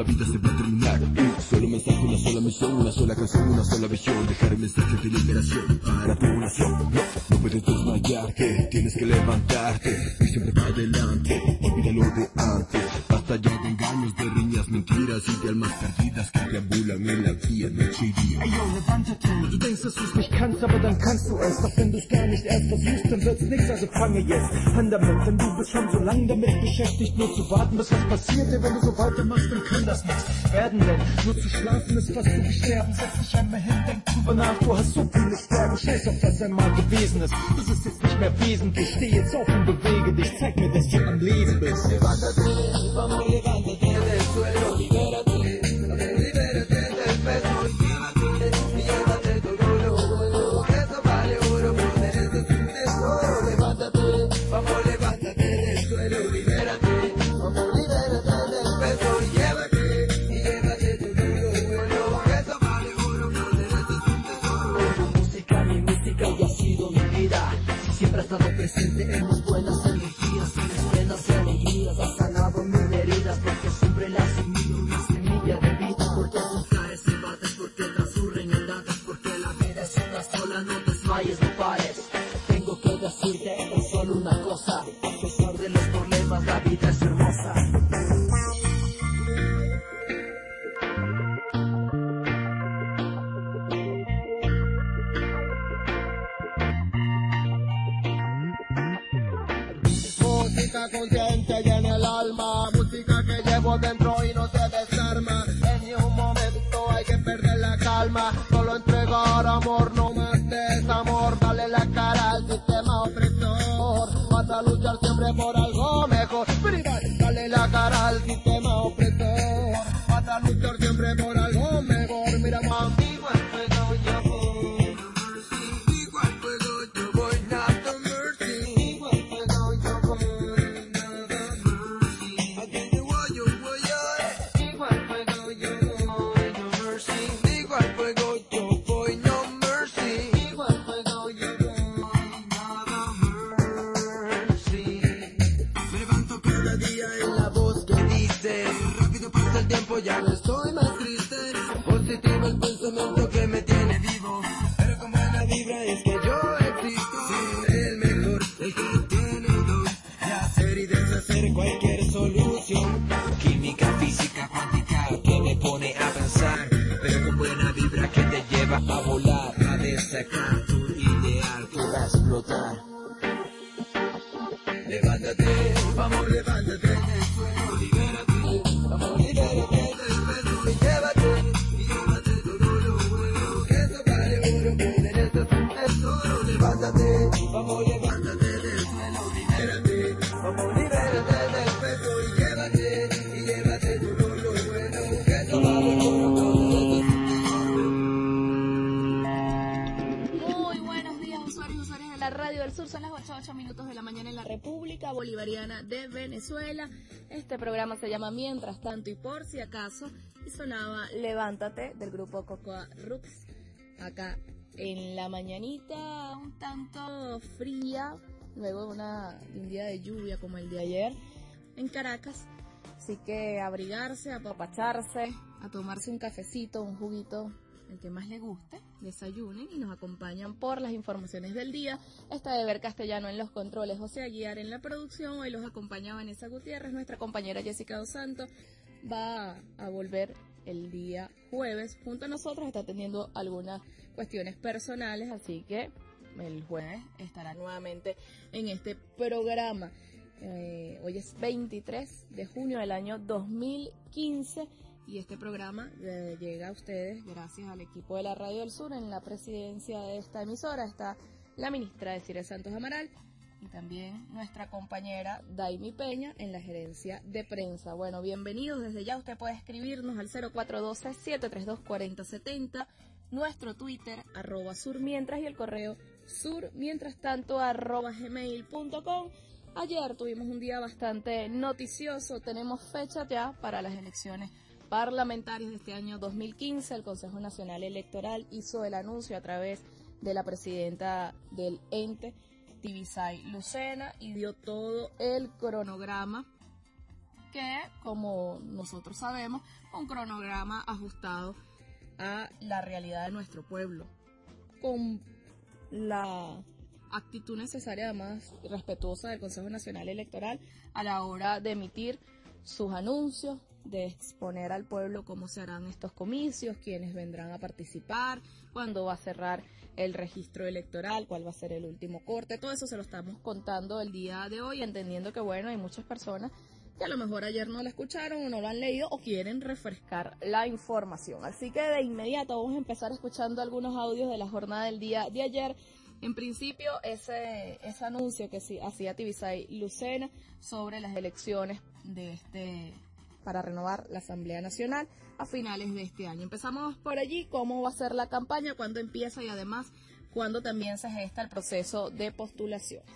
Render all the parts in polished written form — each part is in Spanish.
vida se va a terminar. Un solo mensaje, una sola misión, una sola canción, una sola visión. Dejar el mensaje de liberación para tu nación. No puedes desmayar, que tienes que levantarte y siempre para adelante, olvida lo de antes. Basta ya de engaños, de riñas, mentiras y de almas perdidas que deambulan en la vía, noche y día. Ey, yo, levántate, du denkst, dass du's nicht kannst, aber dann kannst du es. Doch wenn du's gar nicht erst versuchst, dann wird's nix, also fange jetzt an damit. Denn du bist schon so lang damit beschäftigt, nur zu warten, bis was passiert. Denn wenn du so weitermachst, dann kann das nichts werden, denn nur zu schlafen ist fast so wie sterben. Setz dich einmal hin, denk drüber nach, du hast so viele Stärken. Scheiß auf, was einmal gewesen ist, das ist jetzt nicht mehr wesentlich. Steh jetzt auf und bewege dich, zeig mir, dass du am Leben bist. Levántate, vamos, levántate del suelo, libérate, libérate del peso y llévate todo lo bueno, que esto vale oro, poder es un tesoro. Levántate, vamos, levántate del suelo, libérate, vamos, libérate del peso y llévate todo lo bueno, que esto vale oro, poder es un tesoro. Tu música, mi música y ha sido mi vida, siempre ha estado presente en mis buenas energías, en mis penas y alegrías, ha sanado mis heridas, porque siempre la he seguido, una semilla de vida, porque sus caes se bates, porque transcurren en datas, porque la vida es una sola, no desmayes, no pares. Tengo que decirte tan solo una cosa, a pesar de los problemas, la vida es hermosa. Música consciente y en el alma, música que llevo dentro y no se desarma. En ni un momento hay que perder la calma, solo entregar amor, no más desamor. Dale la cara al sistema opresor, vas a luchar siempre por algo mejor. Dale la cara al sistema opresor, vas a luchar siempre por algo mejor. Mira, contigo el fuego yo voy, igual fuego yo voy, nada mercy. Igual fuego yo voy. Ya no estoy más triste, positivo el pensamiento que me tiene vivo, pero con buena vibra es que yo existo. Sí, el mejor, el que tiene dos, de hacer y deshacer cualquier solución. Química, física, cuántica, que me pone a pensar, pero con buena vibra que te lleva a volar, a destacar tu ideal que va a explotar. Levántate, vamos, levántate del suelo, libérate, vamos, libérate. Vamos, levántate del suelo, libérate. Vamos, libérate del peso y llévate todo lo bueno, que esto vale oro. Muy buenos días, usuarios y usuarias de la Radio del Sur. Son las 8:08 de la mañana en la República Bolivariana de Venezuela. Este programa se llama Mientras Tanto y Por Si Acaso, y sonaba Levántate del grupo Cocoa Rux. Acá en la mañanita un tanto fría, luego de un día de lluvia como el de ayer en Caracas, así que abrigarse, apapacharse, a tomarse un cafecito, un juguito, el que más le guste, desayunen y nos acompañan por las informaciones del día. Está Eber Castellano en los controles, José Aguiar en la producción, hoy los acompaña Vanessa Gutiérrez, nuestra compañera Jessica Dos Santos va a volver el día jueves junto a nosotros, está teniendo algunas cuestiones personales, así que el jueves estará nuevamente en este programa. Hoy es 23 de junio del año 2015 y este programa llega a ustedes gracias al equipo de la Radio del Sur. En la presidencia de esta emisora está la ministra Desiree Santos Amaral y también nuestra compañera Daimi Peña en la gerencia de prensa. Bueno, bienvenidos. Desde ya usted puede escribirnos al 0412-732-4070, nuestro Twitter, @surmientras, y el correo surmientrastanto@gmail.com. Ayer tuvimos un día bastante noticioso. Tenemos fecha ya para las elecciones parlamentarias de este año 2015. El Consejo Nacional Electoral hizo el anuncio a través de la presidenta del ente, Tibisay Lucena, y dio todo el cronograma que, como nosotros sabemos, un cronograma ajustado a la realidad de nuestro pueblo, con la actitud necesaria, además respetuosa del Consejo Nacional Electoral a la hora de emitir sus anuncios, de exponer al pueblo cómo se harán estos comicios, quiénes vendrán a participar, cuándo va a cerrar el registro electoral, cuál va a ser el último corte. Todo eso se lo estamos contando el día de hoy, entendiendo que, bueno, hay muchas personas que a lo mejor ayer no la escucharon o no lo han leído o quieren refrescar la información. Así que de inmediato vamos a empezar escuchando algunos audios de la jornada del día de ayer. En principio, ese anuncio que hacía Tibisay Lucena sobre las elecciones para renovar la Asamblea Nacional a finales de este año. Empezamos por allí, cómo va a ser la campaña, cuándo empieza y además cuándo también se gesta el proceso de postulaciones.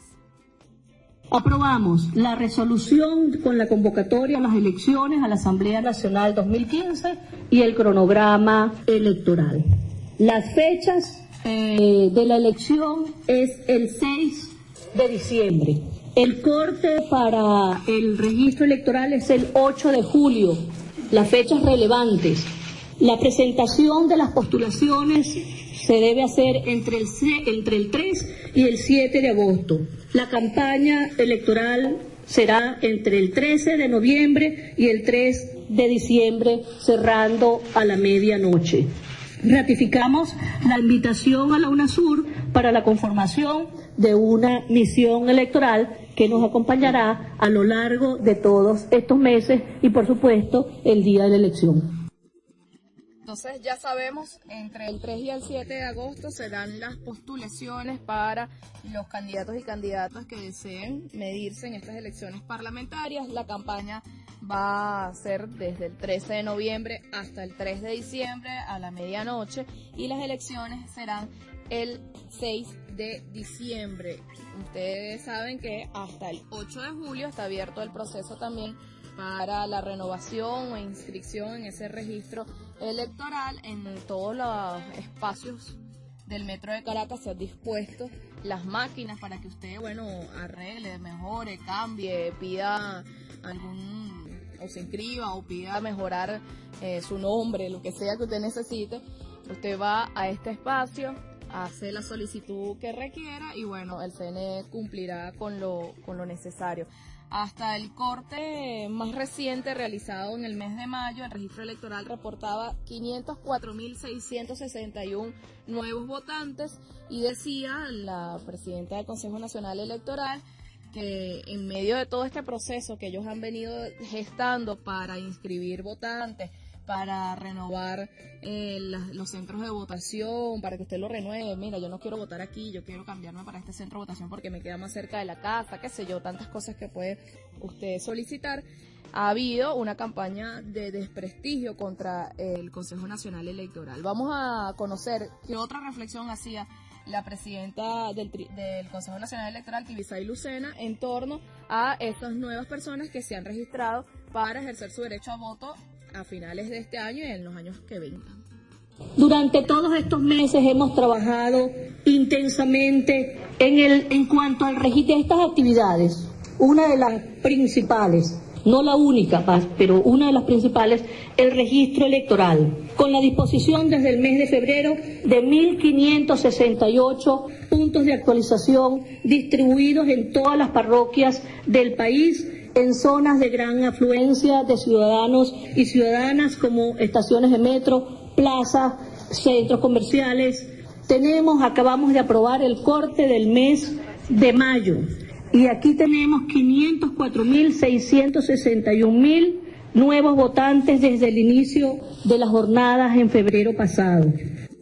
Aprobamos la resolución con la convocatoria a las elecciones a la Asamblea Nacional 2015 y el cronograma electoral. Las fechas de la elección es el 6 de diciembre. El corte para el registro electoral es el 8 de julio. Las fechas relevantes. La presentación de las postulaciones se debe hacer entre el 3 y el 7 de agosto. La campaña electoral será entre el 13 de noviembre y el 3 de diciembre, cerrando a la medianoche. Ratificamos la invitación a la UNASUR para la conformación de una misión electoral que nos acompañará a lo largo de todos estos meses y, por supuesto, el día de la elección. Entonces ya sabemos, entre el 3 y el 7 de agosto serán las postulaciones para los candidatos y candidatas que deseen medirse en estas elecciones parlamentarias. La campaña va a ser desde el 13 de noviembre hasta el 3 de diciembre a la medianoche y las elecciones serán el 6 de diciembre. Ustedes saben que hasta el 8 de julio está abierto el proceso también para la renovación o inscripción en ese registro electoral. En todos los espacios del Metro de Caracas se han dispuesto las máquinas para que usted, arregle, mejore, cambie, pida o se inscriba o pida mejorar su nombre, lo que sea que usted necesite. Usted va a este espacio, hace la solicitud que requiera y el CNE cumplirá con lo necesario. Hasta el corte más reciente realizado en el mes de mayo, el registro electoral reportaba 504.661 nuevos votantes y decía la presidenta del Consejo Nacional Electoral que en medio de todo este proceso que ellos han venido gestando para inscribir votantes, para renovar los centros de votación, para que usted lo renueve. Mira, yo no quiero votar aquí, yo quiero cambiarme para este centro de votación porque me queda más cerca de la casa, qué sé yo, tantas cosas que puede usted solicitar. Ha habido una campaña de desprestigio contra el Consejo Nacional Electoral. Vamos a conocer qué otra reflexión hacía la presidenta del Consejo Nacional Electoral, Tibisay Lucena, en torno a estas nuevas personas que se han registrado para ejercer su derecho a voto a finales de este año y en los años que vengan. Durante todos estos meses hemos trabajado intensamente en cuanto al registro de estas actividades. Una de las principales, no la única, pero una de las principales, el registro electoral, con la disposición desde el mes de febrero de 1.568 puntos de actualización distribuidos en todas las parroquias del país, en zonas de gran afluencia de ciudadanos y ciudadanas como estaciones de metro, plazas, centros comerciales. Acabamos de aprobar el corte del mes de mayo y aquí tenemos 504.661 nuevos votantes desde el inicio de las jornadas en febrero pasado.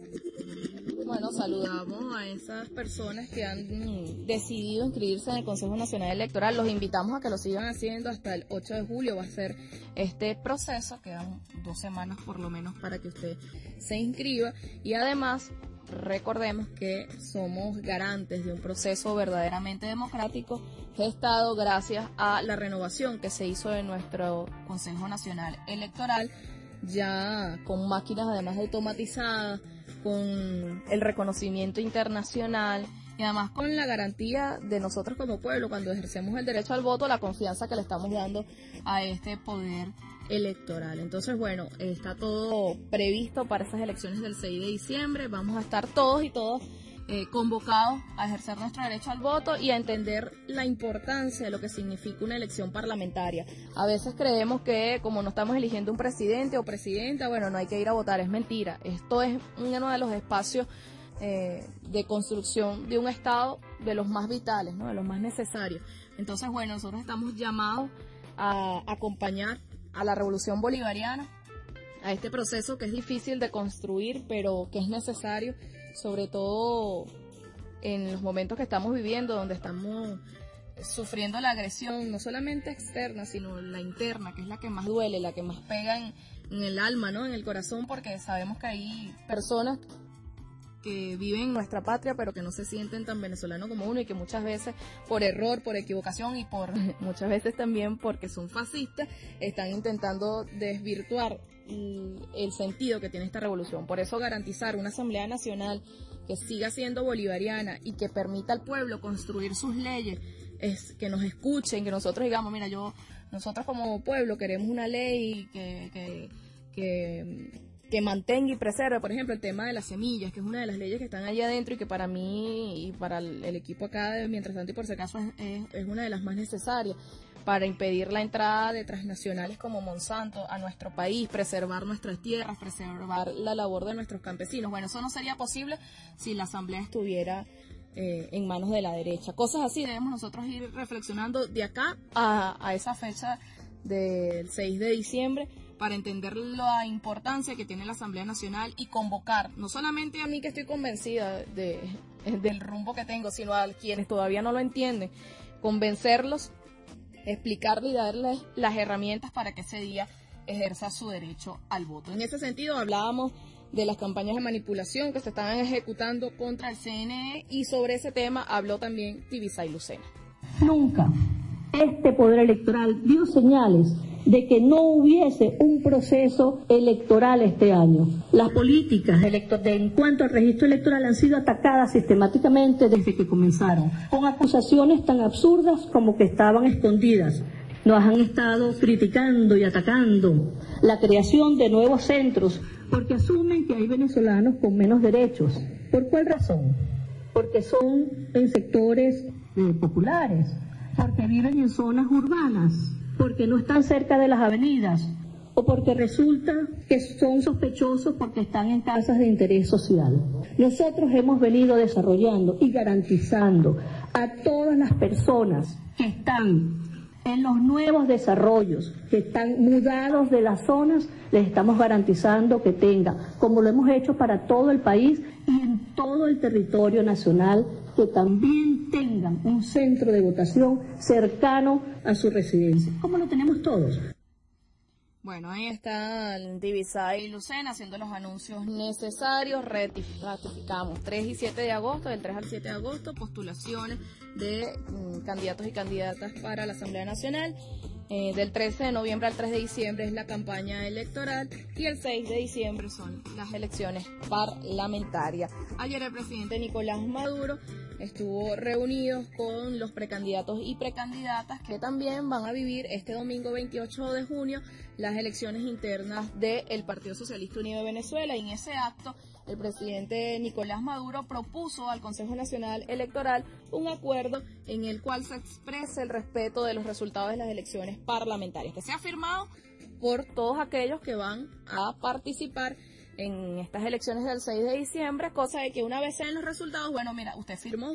Saludamos a esas personas que han decidido inscribirse en el Consejo Nacional Electoral. Los invitamos a que lo sigan haciendo hasta el 8 de julio. Va a ser este proceso. Quedan 2 semanas por lo menos para que usted se inscriba. Y además, recordemos que somos garantes de un proceso verdaderamente democrático gestado gracias a la renovación que se hizo de nuestro Consejo Nacional Electoral, ya con máquinas además automatizadas, con el reconocimiento internacional y además con la garantía de nosotros como pueblo, cuando ejercemos el derecho al voto, la confianza que le estamos dando a este poder electoral. Entonces, bueno, está todo previsto para esas elecciones del 6 de diciembre. Vamos a estar todos y todas convocados a ejercer nuestro derecho al voto y a entender la importancia de lo que significa una elección parlamentaria. A veces creemos que como no estamos eligiendo un presidente o presidenta, bueno, no hay que ir a votar. Es mentira. Esto es uno de los espacios de construcción de un Estado de los más vitales, ¿no? De los más necesarios. Entonces, bueno, nosotros estamos llamados a acompañar a la revolución bolivariana, a este proceso que es difícil de construir, pero que es necesario, sobre todo en los momentos que estamos viviendo, donde estamos sufriendo la agresión, no solamente externa, sino la interna, que es la que más duele, la que más pega en el alma, ¿no? En el corazón, porque sabemos que hay personas que viven en nuestra patria, pero que no se sienten tan venezolanos como uno, y que muchas veces por error, por equivocación y muchas veces también porque son fascistas, están intentando desvirtuar el sentido que tiene esta revolución. Por eso garantizar una Asamblea Nacional que siga siendo bolivariana y que permita al pueblo construir sus leyes, es que nos escuchen, que nosotros digamos, mira, nosotros como pueblo queremos una ley que mantenga y preserve, por ejemplo, el tema de las semillas, que es una de las leyes que están allá adentro y que para mí y para el equipo acá de Mientras Tanto y por si acaso es una de las más necesarias para impedir la entrada de transnacionales como Monsanto a nuestro país, preservar nuestras tierras, preservar la labor de nuestros campesinos. Bueno, eso no sería posible si la Asamblea estuviera en manos de la derecha. Cosas así debemos nosotros ir reflexionando de acá a esa fecha del 6 de diciembre, para entender la importancia que tiene la Asamblea Nacional y convocar, no solamente a mí que estoy convencida del rumbo que tengo, sino a quienes todavía no lo entienden, convencerlos, explicarles y darles las herramientas para que ese día ejerza su derecho al voto. En ese sentido hablábamos de las campañas de manipulación que se estaban ejecutando contra el CNE, y sobre ese tema habló también Tibisay Lucena. Nunca este poder electoral dio señales de que no hubiese un proceso electoral este año. Las políticas en cuanto al registro electoral han sido atacadas sistemáticamente desde que comenzaron, con acusaciones tan absurdas como que estaban escondidas. Nos han estado criticando y atacando la creación de nuevos centros porque asumen que hay venezolanos con menos derechos. ¿Por cuál razón? Porque son en sectores populares, porque viven en zonas urbanas, porque no están cerca de las avenidas, o porque resulta que son sospechosos porque están en casas de interés social. Nosotros hemos venido desarrollando y garantizando a todas las personas que están en los nuevos desarrollos, que están mudados de las zonas, les estamos garantizando que tengan, como lo hemos hecho para todo el país y en todo el territorio nacional, que también tengan un centro de votación cercano a su residencia, como lo tenemos todos. Bueno, ahí está el Tibisay Lucena haciendo los anuncios necesarios. Ratificamos 3 y 7 de agosto, del 3 al 7 de agosto, postulaciones de candidatos y candidatas para la Asamblea Nacional. Del 13 de noviembre al 3 de diciembre es la campaña electoral y el 6 de diciembre son las elecciones parlamentarias. Ayer el presidente Nicolás Maduro estuvo reunido con los precandidatos y precandidatas que también van a vivir este domingo 28 de junio las elecciones internas del Partido Socialista Unido de Venezuela, y en ese acto el presidente Nicolás Maduro propuso al Consejo Nacional Electoral un acuerdo en el cual se exprese el respeto de los resultados de las elecciones parlamentarias, que sea firmado por todos aquellos que van a participar en estas elecciones del 6 de diciembre, cosa de que una vez sean los resultados, bueno, mira, usted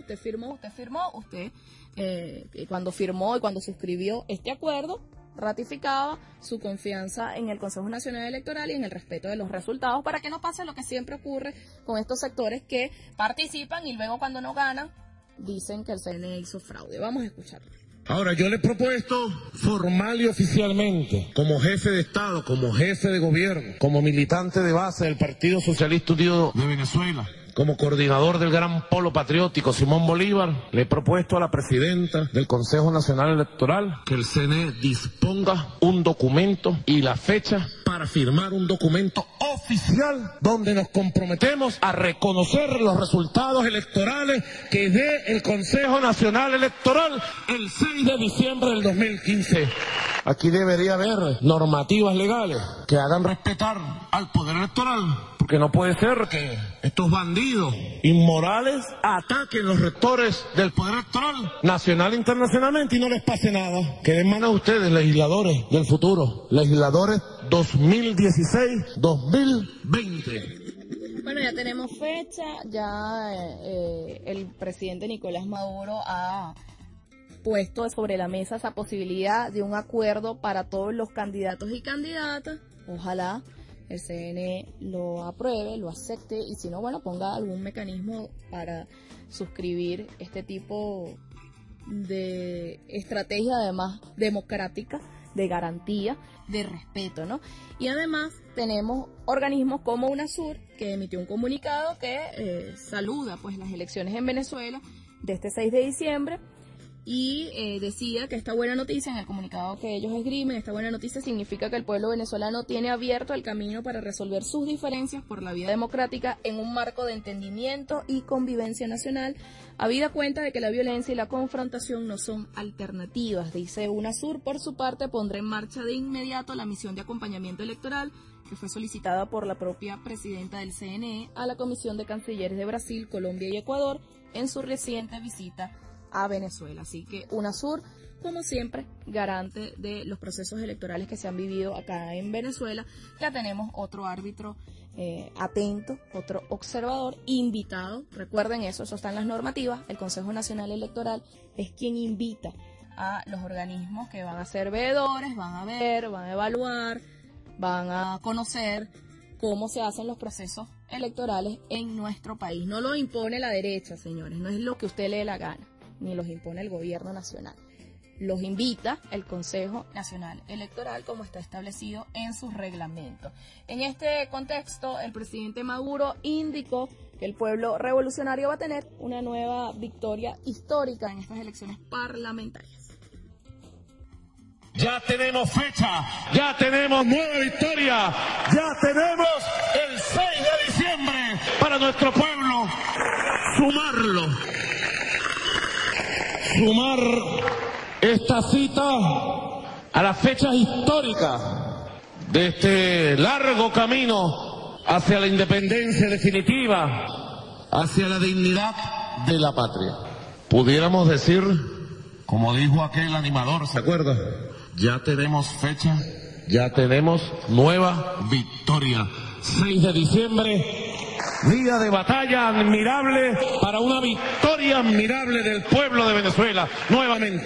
cuando firmó y cuando suscribió este acuerdo, ratificaba su confianza en el Consejo Nacional Electoral y en el respeto de los resultados, para que no pase lo que siempre ocurre con estos sectores que participan y luego cuando no ganan dicen que el CNE hizo fraude. Vamos a escucharlo. Ahora, yo le he propuesto formal y oficialmente, como jefe de Estado, como jefe de gobierno, como militante de base del Partido Socialista Unido de Venezuela, como coordinador del Gran Polo Patriótico Simón Bolívar, le he propuesto a la presidenta del Consejo Nacional Electoral que el CNE disponga un documento y la fecha para firmar un documento oficial donde nos comprometemos a reconocer los resultados electorales que dé el Consejo Nacional Electoral el 6 de diciembre del 2015. Aquí debería haber normativas legales que hagan respetar al poder electoral, porque no puede ser que estos bandidos inmorales ataquen los rectores del poder electoral nacional e internacionalmente y no les pase nada. Queden en manos de ustedes, legisladores del futuro, legisladores 2016-2020. Bueno, ya tenemos fecha, ya el presidente Nicolás Maduro ha puesto sobre la mesa esa posibilidad de un acuerdo para todos los candidatos y candidatas. Ojalá el CNE lo apruebe, lo acepte y si no, bueno, ponga algún mecanismo para suscribir este tipo de estrategia, además democrática, de garantía, de respeto, ¿no? Y además tenemos organismos como UNASUR, que emitió un comunicado que saluda pues las elecciones en Venezuela de este 6 de diciembre y decía que esta buena noticia, en el comunicado que ellos esgrimen, esta buena noticia significa que el pueblo venezolano tiene abierto el camino para resolver sus diferencias por la vía democrática en un marco de entendimiento y convivencia nacional, habida cuenta de que la violencia y la confrontación no son alternativas. Dice UNASUR, por su parte, pondrá en marcha de inmediato la misión de acompañamiento electoral que fue solicitada por la propia presidenta del CNE a la Comisión de Cancilleres de Brasil, Colombia y Ecuador en su reciente visita a Venezuela. Así que UNASUR, como siempre, garante de los procesos electorales que se han vivido acá en Venezuela. Ya tenemos otro árbitro atento, otro observador invitado. Recuerden eso está en las normativas. El Consejo Nacional Electoral es quien invita a los organismos que van a ser veedores, van a ver, van a evaluar, van a conocer cómo se hacen los procesos electorales en nuestro país. No lo impone la derecha, señores, no es lo que usted le dé la gana, ni los impone el gobierno nacional. Los invita el Consejo Nacional Electoral, como está establecido en sus reglamentos. En este contexto, el presidente Maduro indicó que el pueblo revolucionario va a tener una nueva victoria histórica en estas elecciones parlamentarias. Ya tenemos fecha, ya tenemos nueva victoria, ya tenemos el 6 de diciembre para nuestro pueblo. Sumar esta cita a las fechas históricas de este largo camino hacia la independencia definitiva, hacia la dignidad de la patria. Pudiéramos decir, como dijo aquel animador, ¿se acuerda? Ya tenemos fecha, ya tenemos nueva victoria. 6 de diciembre, día de batalla admirable para una victoria admirable del pueblo de Venezuela, nuevamente.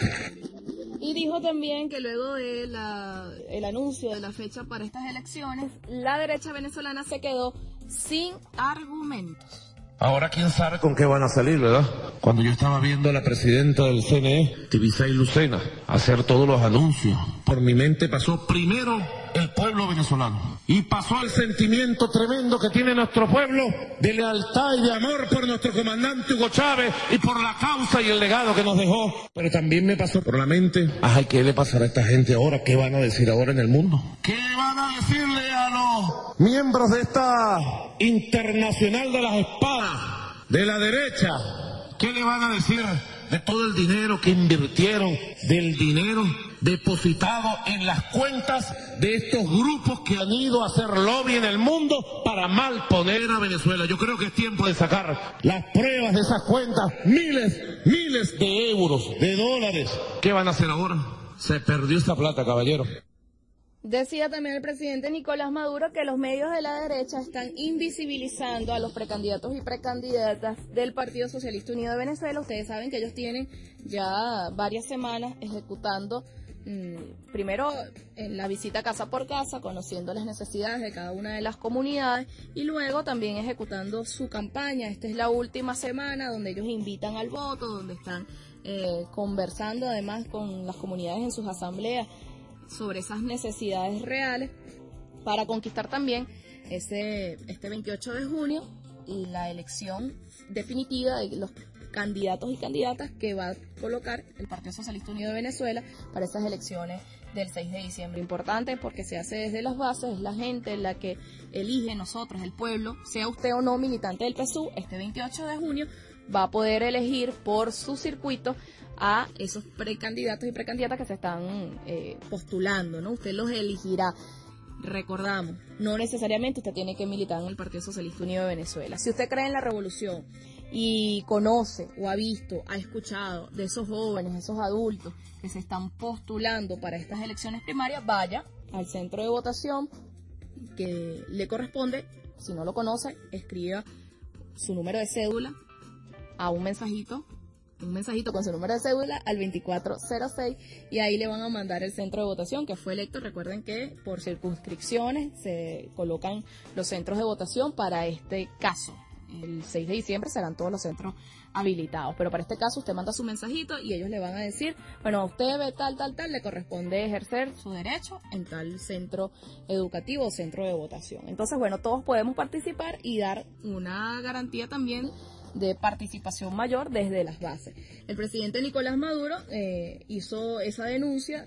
Y dijo también que luego de el anuncio de la fecha para estas elecciones, la derecha venezolana se quedó sin argumentos. Ahora quién sabe con qué van a salir, ¿verdad? Cuando yo estaba viendo a la presidenta del CNE, Tibisay Lucena, hacer todos los anuncios, por mi mente pasó primero el pueblo venezolano. Y pasó el sentimiento tremendo que tiene nuestro pueblo de lealtad y de amor por nuestro comandante Hugo Chávez y por la causa y el legado que nos dejó. Pero también me pasó por la mente, ay, ¿qué le pasará a esta gente ahora? ¿Qué van a decir ahora en el mundo? ¿Qué van a decirle a los miembros de esta internacional de las espadas, de la derecha? ¿Qué le van a decir de todo el dinero que invirtieron, del dinero depositado en las cuentas de estos grupos que han ido a hacer lobby en el mundo para malponer a Venezuela? Yo creo que es tiempo de sacar las pruebas de esas cuentas, miles de euros, de dólares. ¿Qué van a hacer ahora? Se perdió esa plata, caballero. Decía también el presidente Nicolás Maduro que los medios de la derecha están invisibilizando a los precandidatos y precandidatas del Partido Socialista Unido de Venezuela. Ustedes saben que ellos tienen ya varias semanas ejecutando, primero en la visita casa por casa, conociendo las necesidades de cada una de las comunidades y luego también ejecutando su campaña. Esta es la última semana donde ellos invitan al voto, donde están conversando además con las comunidades en sus asambleas sobre esas necesidades reales para conquistar también este 28 de junio la elección definitiva de los candidatos y candidatas que va a colocar el Partido Socialista Unido de Venezuela para esas elecciones del 6 de diciembre. Importante porque se hace desde las bases, es la gente la que elige, nosotros, el pueblo, sea usted o no militante del PSUV, este 28 de junio va a poder elegir por su circuito a esos precandidatos y precandidatas que se están postulando, ¿no? Usted los elegirá. Recordamos, no necesariamente usted tiene que militar en el Partido Socialista Unido de Venezuela. Si usted cree en la revolución y conoce o ha visto, ha escuchado de esos jóvenes, esos adultos que se están postulando para estas elecciones primarias, vaya al centro de votación que le corresponde. Si no lo conoce, escriba su número de cédula a un mensajito con su número de cédula al 2406 y ahí le van a mandar el centro de votación que fue electo. Recuerden que por circunscripciones se colocan los centros de votación para este caso. El 6 de diciembre serán todos los centros habilitados, pero para este caso usted manda su mensajito y ellos le van a decir, bueno, a usted ve tal, le corresponde ejercer su derecho en tal centro educativo o centro de votación. Entonces, bueno, todos podemos participar y dar una garantía también de participación mayor desde las bases. El presidente Nicolás Maduro hizo esa denuncia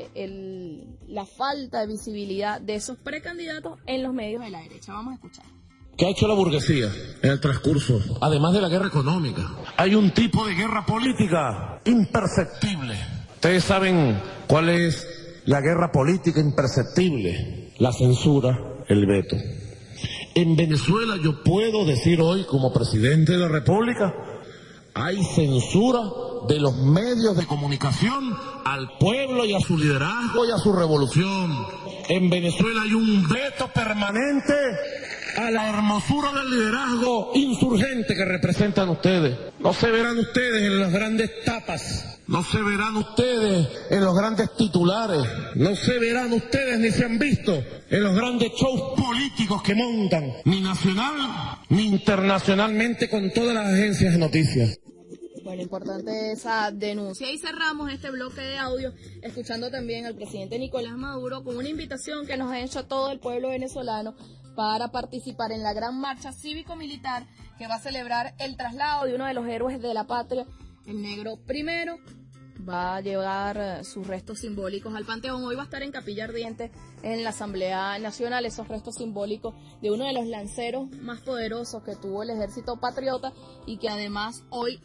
de la falta de visibilidad de esos precandidatos en los medios de la derecha. Vamos a escuchar. ¿Qué ha hecho la burguesía en el transcurso? Además de la guerra económica, hay un tipo de guerra política imperceptible. Ustedes saben cuál es la guerra política imperceptible: la censura, el veto. En Venezuela yo puedo decir hoy, como presidente de la República, hay censura de los medios de comunicación al pueblo y a su liderazgo y a su revolución. En Venezuela hay un veto permanente a la hermosura del liderazgo insurgente que representan ustedes. No se verán ustedes en las grandes tapas, no se verán ustedes en los grandes titulares, no se verán ustedes ni se han visto en los grandes shows políticos que montan, ni nacional ni internacionalmente con todas las agencias de noticias. Bueno, importante esa denuncia. Y cerramos este bloque de audio escuchando también al presidente Nicolás Maduro con una invitación que nos ha hecho todo el pueblo venezolano para participar en la gran marcha cívico-militar que va a celebrar el traslado de uno de los héroes de la patria, el Negro Primero. Va a llevar sus restos simbólicos al Panteón. Hoy va a estar en Capilla Ardiente en la Asamblea Nacional esos restos simbólicos de uno de los lanceros más poderosos que tuvo el ejército patriota y que además hoy,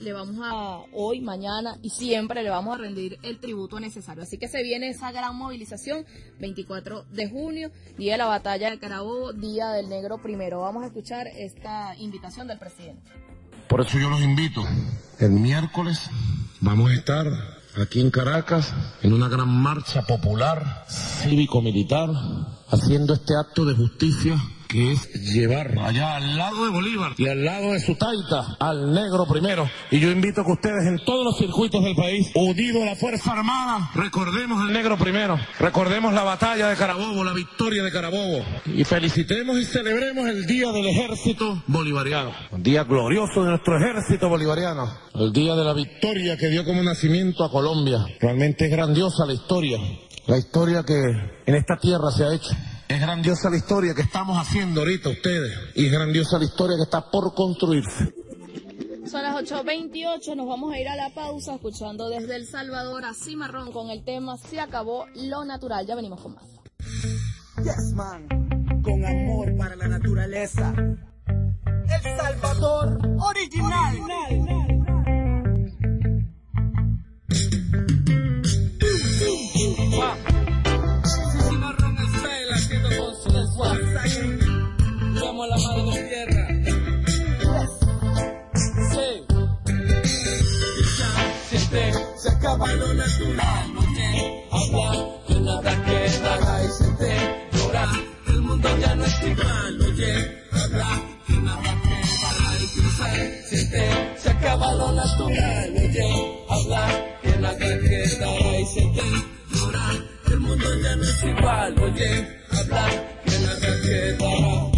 mañana y siempre le vamos a rendir el tributo necesario. Así que se viene esa gran movilización, 24 de junio, día de la batalla de Carabobo, día del Negro Primero. Vamos a escuchar esta invitación del presidente. Por eso yo los invito. El miércoles vamos a estar aquí en Caracas, en una gran marcha popular, cívico-militar, haciendo este acto de justicia que es llevar allá al lado de Bolívar y al lado de su taita al Negro Primero. Y yo invito a que ustedes en todos los circuitos del país, unidos a la Fuerza Armada, recordemos al Negro Primero, recordemos la batalla de Carabobo, la victoria de Carabobo, y felicitemos y celebremos el Día del Ejército Bolivariano, un día glorioso de nuestro ejército bolivariano, el día de la victoria que dio como nacimiento a Colombia. Realmente es grandiosa la historia que en esta tierra se ha hecho. Es grandiosa la historia que estamos haciendo ahorita ustedes, y es grandiosa la historia que está por construirse. Son las 8:28, nos vamos a ir a la pausa escuchando desde El Salvador a Cimarrón con el tema Se acabó lo natural. Ya venimos con más. Yes, man, con amor para la naturaleza. El Salvador original. Llamo a la madre tierra. Sí. Se acaba lo natural. Oye, habla que nada quedará y siente llorar. El mundo ya no es igual. Oye, habla que nada quedará y cruzar. Siente, se acaba lo natural. Oye, habla que nada quedará y siente llorar. El mundo ya no es igual. Oye, habla que nada quedará.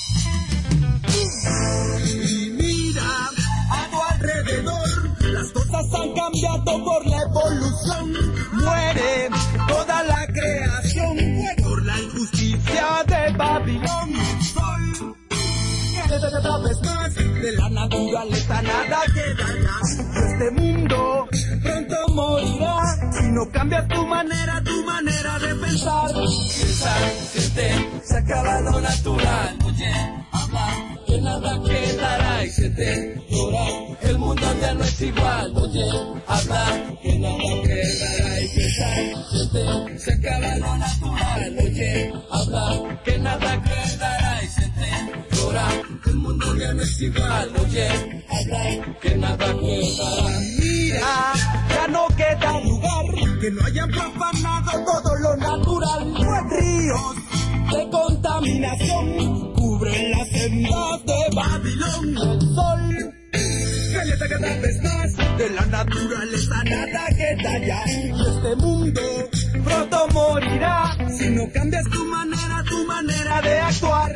Y mira a tu alrededor, las cosas han cambiado por la evolución. Muere toda la creación por la injusticia de Babilón. El sol cada vez más de la naturaleza nada quedará. Este mundo pronto morirá si no cambias tu manera de pensar. Piensa, siente, se acaba lo natural. Oye, habla, que nada quedará y siente, llora, el mundo ya no es igual. Oye, habla, que nada quedará y piensa, siente, se acaba lo natural. Oye, habla, que nada quedará y siente, llora, el mundo ya no es igual. Oye, habla, que nada quedará. Mira, ya no queda lugar que no hayan profanado todo lo natural. Pues ríos de contaminación cubren las sendas de Babilón. El sol calienta cada vez más, de la naturaleza nada queda ya. Y este mundo pronto morirá si no cambias tu manera de actuar.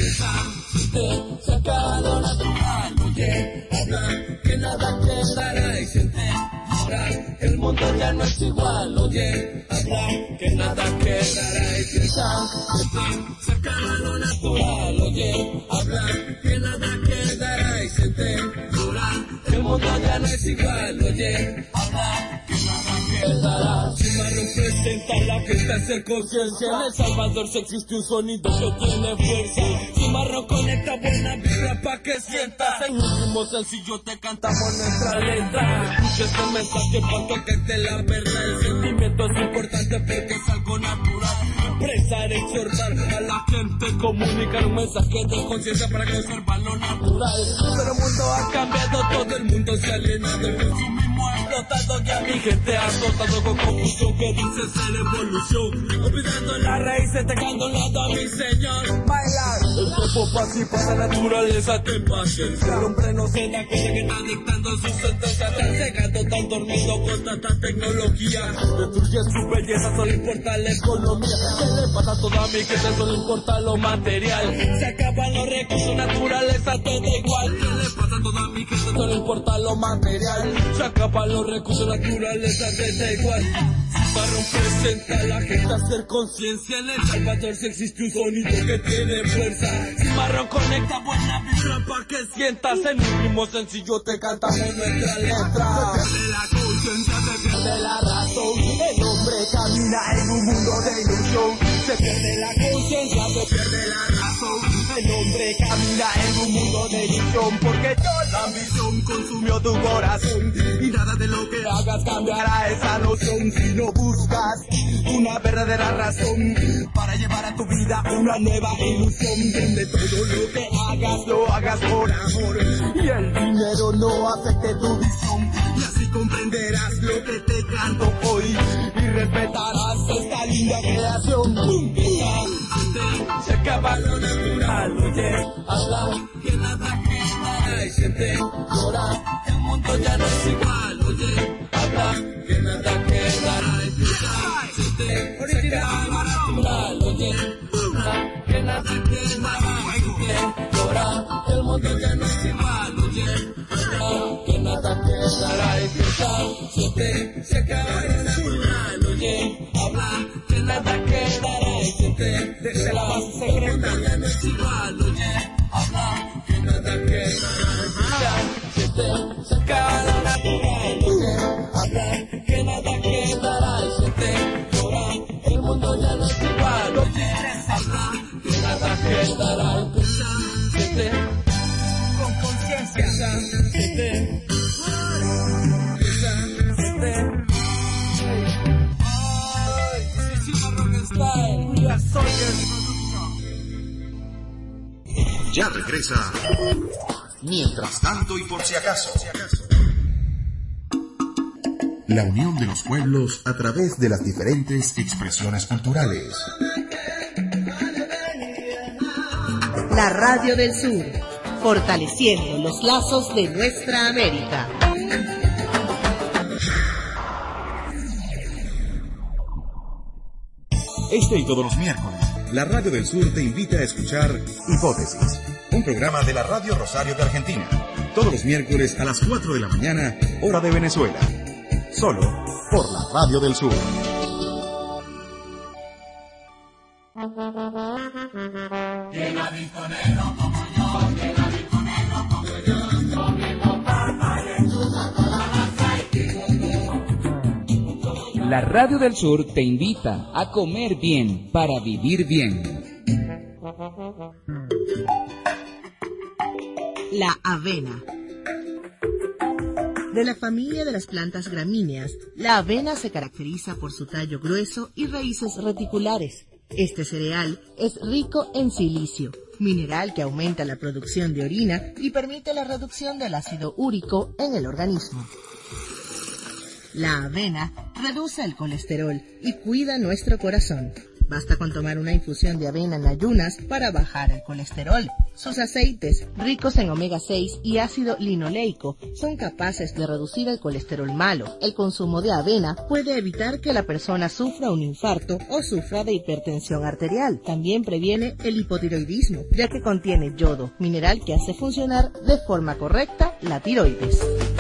Se acaba lo natural. Oye, habla, que nada quedará y siente, llora, el mundo ya no es igual. Oye, habla, que nada quedará y piensa, siente, se acaba lo natural. Oye, habla, que nada quedará y siente, llora, el mundo ya no es igual. Oye, habla, que nada quedará. Cimarrón presenta la fiesta de ser conciencia. En El Salvador se existe un sonido que tiene fuerza. Cimarrón conecta buena vibra pa' que sientas. En un ritmo sencillo te cantamos nuestra letra. Escucha este mensaje pa' tocarte la verdad. El sentimiento es importante porque es algo natural. Expresar, exhortar a la gente, comunicar un mensaje de conciencia para conservar lo natural. Pero el mundo ha cambiado, todo el mundo se ha alienado. El consumismo ha explotado, ya mi gente ha azotado con confusión que dice ser evolución. Olvidando las raíces, dejando a un lado a mi señor. Bailar, el tiempo pasa y pasa, la naturaleza ten paciencia. El hombre no se da cuenta que está dictando su sentencia. Tan cegado, tan dormido con tanta tecnología. Destruye su belleza, solo importa la economía. ¿Qué le pasa a toda mi gente? Solo importa lo material. Se acaban los recursos, naturaleza te da igual. ¿Qué le pasa a toda mi gente? Solo importa lo material. Se acaban los recursos, naturaleza te da igual. Cimarrón presenta a la gente a hacer conciencia. En El Salvador si existe un sonido que tiene fuerza. Cimarrón conecta buena vibra pa' que sientas. En un ritmo sencillo te cantamos nuestra letra. Se pierde la conciencia, se pierde la razón. El hombre camina en un mundo de ilusión. Se pierde la conciencia, se pierde la razón. El hombre camina en un mundo de ilusión. Porque toda la ambición consumió tu corazón. Y nada de lo que hagas cambiará esa noción. Si no buscas una verdadera razón para llevar a tu vida una nueva ilusión, donde todo lo que hagas lo hagas por amor y el dinero no afecte tu visión. Y así comprenderás lo que te canto hoy y respetarás esta linda creación. Se acaba lo natural. Oye, habla, que nada quedará y siente, llora, el mundo ya no es igual. Oye, habla, que nada quedará y piensa, siente, se acaba lo natural. Oye, habla, que nada quedará y siente, llora, el mundo ya no es igual. Oye, habla, que nada quedará y piensa, siente, se acaba lo natural. Oye, habla, que nada quedará y siente, desde la base secreta ya no es igual. Oye, habla, que nada quedará y piensa, siente, se acaba lo natural. Oye, habla, que nada quedará y siente, llora, el mundo ya no es igual. Oye, habla, que nada quedará y piensa, siente, con conciencia, siente, piensa, siente. Ya regresa. Mientras tanto y por si acaso. La unión de los pueblos a través de las diferentes expresiones culturales. La Radio del Sur, fortaleciendo los lazos de nuestra América. Este y todos los miércoles, la Radio del Sur te invita a escuchar Hipótesis, un programa de la Radio Rosario de Argentina. Todos los miércoles a las 4 de la mañana, hora de Venezuela. Solo por la Radio del Sur. Llega disco negro como yo, llega disco negro como yo. La Radio del Sur te invita a comer bien para vivir bien. La avena. De la familia de las plantas gramíneas, la avena se caracteriza por su tallo grueso y raíces reticulares. Este cereal es rico en silicio, mineral que aumenta la producción de orina y permite la reducción del ácido úrico en el organismo. La avena reduce el colesterol y cuida nuestro corazón. Basta con tomar una infusión de avena en ayunas para bajar el colesterol. Sus aceites, ricos en omega 6 y ácido linoleico, son capaces de reducir el colesterol malo. El consumo de avena puede evitar que la persona sufra un infarto o sufra de hipertensión arterial. También previene el hipotiroidismo, ya que contiene yodo, mineral que hace funcionar de forma correcta la tiroides.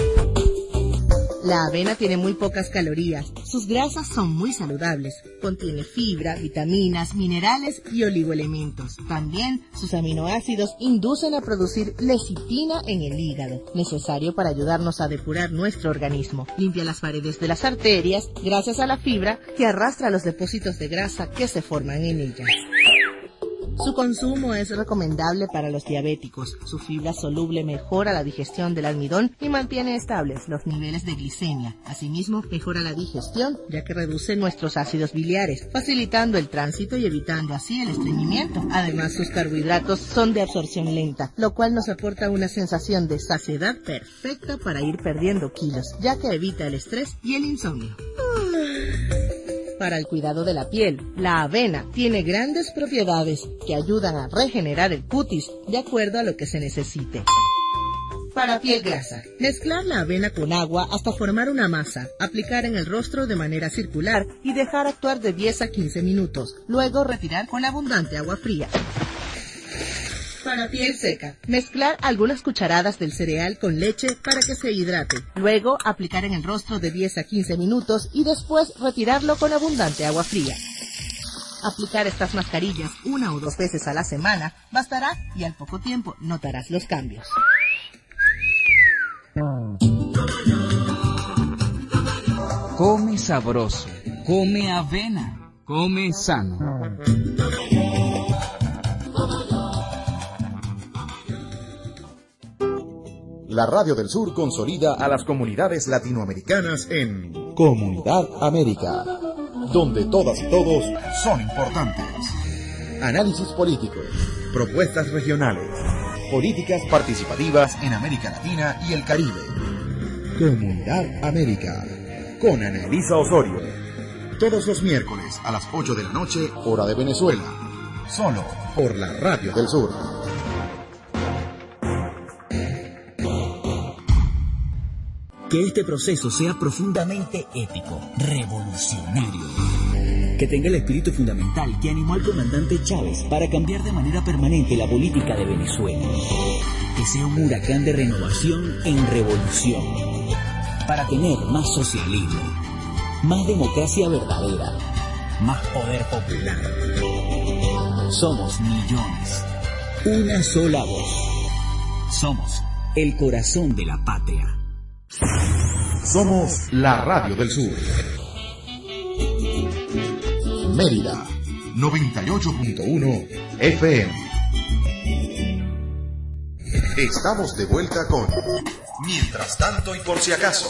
La avena tiene muy pocas calorías, sus grasas son muy saludables, contiene fibra, vitaminas, minerales y oligoelementos. También sus aminoácidos inducen a producir lecitina en el hígado, necesario para ayudarnos a depurar nuestro organismo. Limpia las paredes de las arterias gracias a la fibra que arrastra los depósitos de grasa que se forman en ellas. Su consumo es recomendable para los diabéticos. Su fibra soluble mejora la digestión del almidón y mantiene estables los niveles de glicemia. Asimismo, mejora la digestión, ya que reduce nuestros ácidos biliares, facilitando el tránsito y evitando así el estreñimiento. Además, sus carbohidratos son de absorción lenta, lo cual nos aporta una sensación de saciedad perfecta para ir perdiendo kilos, ya que evita el estrés y el insomnio. Para el cuidado de la piel, la avena tiene grandes propiedades que ayudan a regenerar el cutis de acuerdo a lo que se necesite. Para piel grasa, mezclar la avena con agua hasta formar una masa, aplicar en el rostro de manera circular y dejar actuar de 10 a 15 minutos, luego retirar con abundante agua fría. Para piel seca, mezclar algunas cucharadas del cereal con leche para que se hidrate. Luego, aplicar en el rostro de 10 a 15 minutos y después retirarlo con abundante agua fría. Aplicar estas mascarillas 1 o 2 veces a la semana bastará y al poco tiempo notarás los cambios. Come sabroso, come avena, come sano. La Radio del Sur consolida a las comunidades latinoamericanas en Comunidad América, donde todas y todos son importantes. Análisis políticos, propuestas regionales, políticas participativas en América Latina y el Caribe. Comunidad América, con Ana Elisa Osorio. Todos los miércoles a las 8 de la noche, hora de Venezuela. Solo por la Radio del Sur. Que este proceso sea profundamente ético, revolucionario. Que tenga el espíritu fundamental que animó al comandante Chávez para cambiar de manera permanente la política de Venezuela. Que sea un huracán de renovación en revolución. Para tener más socialismo, más democracia verdadera, más poder popular. Somos millones. Una sola voz. Somos el corazón de la patria. Somos la Radio del Sur. Mérida, 98.1 FM. Estamos de vuelta con Mientras tanto y por si acaso.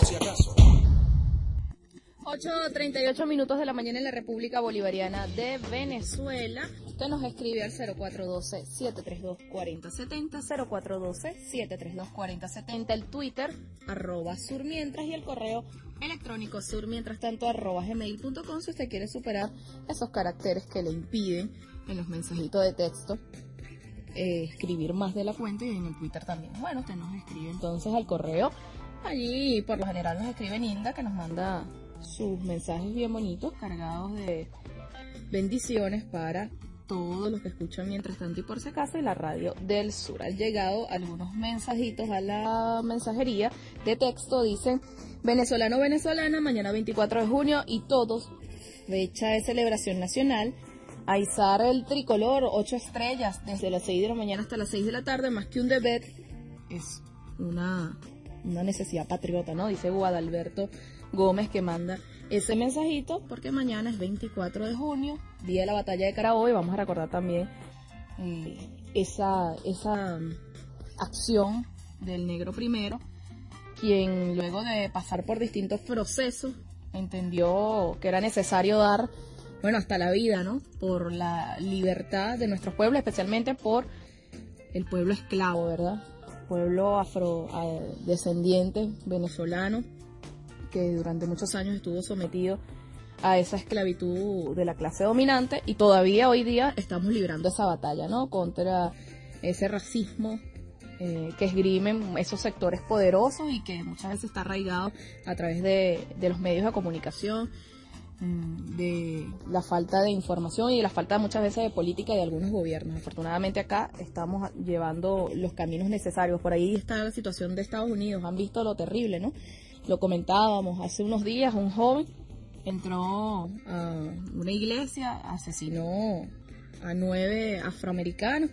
8:38 minutos de la mañana en la República Bolivariana de Venezuela. Usted nos escribe al 0412-732-4070, 0412-732-4070, el Twitter, @surmientras, y el correo electrónico surmientrastanto@gmail.com si usted quiere superar esos caracteres que le impiden en los mensajitos de texto escribir más de la cuenta, y en el Twitter también. Bueno, usted nos escribe entonces al correo. Allí por lo general nos escribe Ninda, que nos manda sus mensajes bien bonitos, cargados de bendiciones para todos los que escuchan Mientras tanto y por si acaso y la Radio del Sur. Han llegado algunos mensajitos a la mensajería de texto. Dicen: venezolano, venezolana, mañana 24 de junio y todos, fecha de celebración nacional, a izar el tricolor 8 estrellas desde las 6 de la mañana hasta las 6 de la tarde, más que un deber, es una necesidad patriota, ¿no? Dice Guadalberto Gómez, que manda ese mensajito porque mañana es 24 de junio, día de la batalla de Carabobo, y vamos a recordar también esa acción del negro primero, quien luego de pasar por distintos procesos entendió que era necesario dar, bueno, hasta la vida, ¿no? Por la libertad de nuestros pueblos, especialmente por el pueblo esclavo, ¿verdad? Pueblo afrodescendiente venezolano que durante muchos años estuvo sometido a esa esclavitud de la clase dominante, y todavía hoy día estamos librando esa batalla, ¿no? Contra ese racismo que esgrimen esos sectores poderosos y que muchas veces está arraigado a través de los medios de comunicación, de la falta de información y de la falta muchas veces de política de algunos gobiernos. Afortunadamente acá estamos llevando los caminos necesarios. Por ahí está la situación de Estados Unidos, han visto lo terrible, ¿no? Lo comentábamos hace unos días, un joven entró a una iglesia, asesinó a 9 afroamericanos,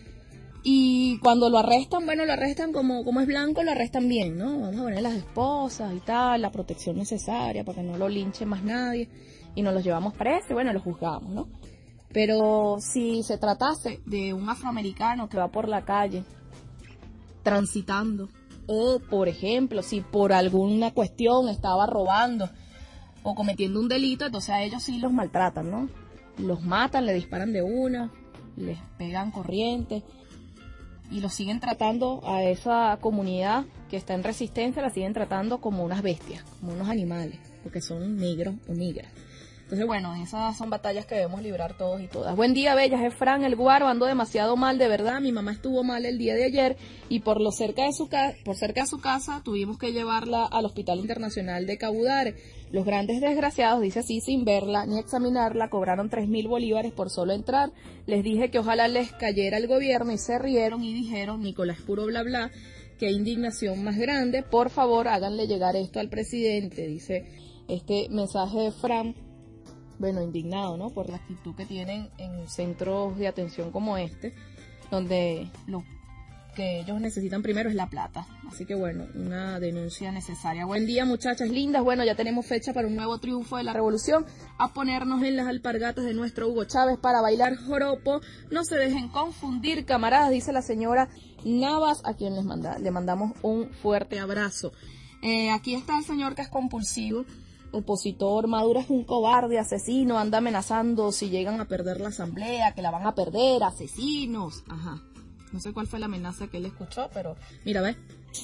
y cuando lo arrestan, bueno, lo arrestan como es blanco, lo arrestan bien, ¿no? Vamos a poner las esposas y tal, la protección necesaria para que no lo linche más nadie, y nos los llevamos preso y bueno, lo juzgamos, ¿no? Pero si se tratase de un afroamericano que va por la calle transitando, o por ejemplo, si por alguna cuestión estaba robando o cometiendo un delito, entonces a ellos sí los maltratan, ¿no? Los matan, le disparan de una, les pegan corrientes y los siguen tratando, a esa comunidad que está en resistencia, la siguen tratando como unas bestias, como unos animales, porque son negros o negras. Entonces, bueno, esas son batallas que debemos librar todos y todas. Buen día, bellas, es Fran el Guaro, ando demasiado mal, de verdad. Mi mamá estuvo mal el día de ayer y por cerca de su casa tuvimos que llevarla al Hospital Internacional de Cabudare. Los grandes desgraciados, dice así, sin verla ni examinarla, cobraron 3.000 bolívares por solo entrar. Les dije que ojalá les cayera el gobierno y se rieron y dijeron, Nicolás puro bla bla, qué indignación más grande. Por favor, háganle llegar esto al presidente, dice este mensaje de Fran. Bueno, indignado, ¿no? Por la actitud que tienen en centros de atención como este, donde lo que ellos necesitan primero es la plata. Así que bueno, una denuncia necesaria. Buen día, muchachas lindas. Bueno, ya tenemos fecha para un nuevo triunfo de la revolución. A ponernos en las alpargatas de nuestro Hugo Chávez para bailar joropo. No se dejen confundir, camaradas, dice la señora Navas, a quien le mandamos un fuerte abrazo. Aquí está el señor que es compulsivo, opositor. Maduro es un cobarde, asesino, anda amenazando si llegan a perder la asamblea, que la van a perder, asesinos. Ajá, no sé cuál fue la amenaza que él escuchó, pero mira, ve,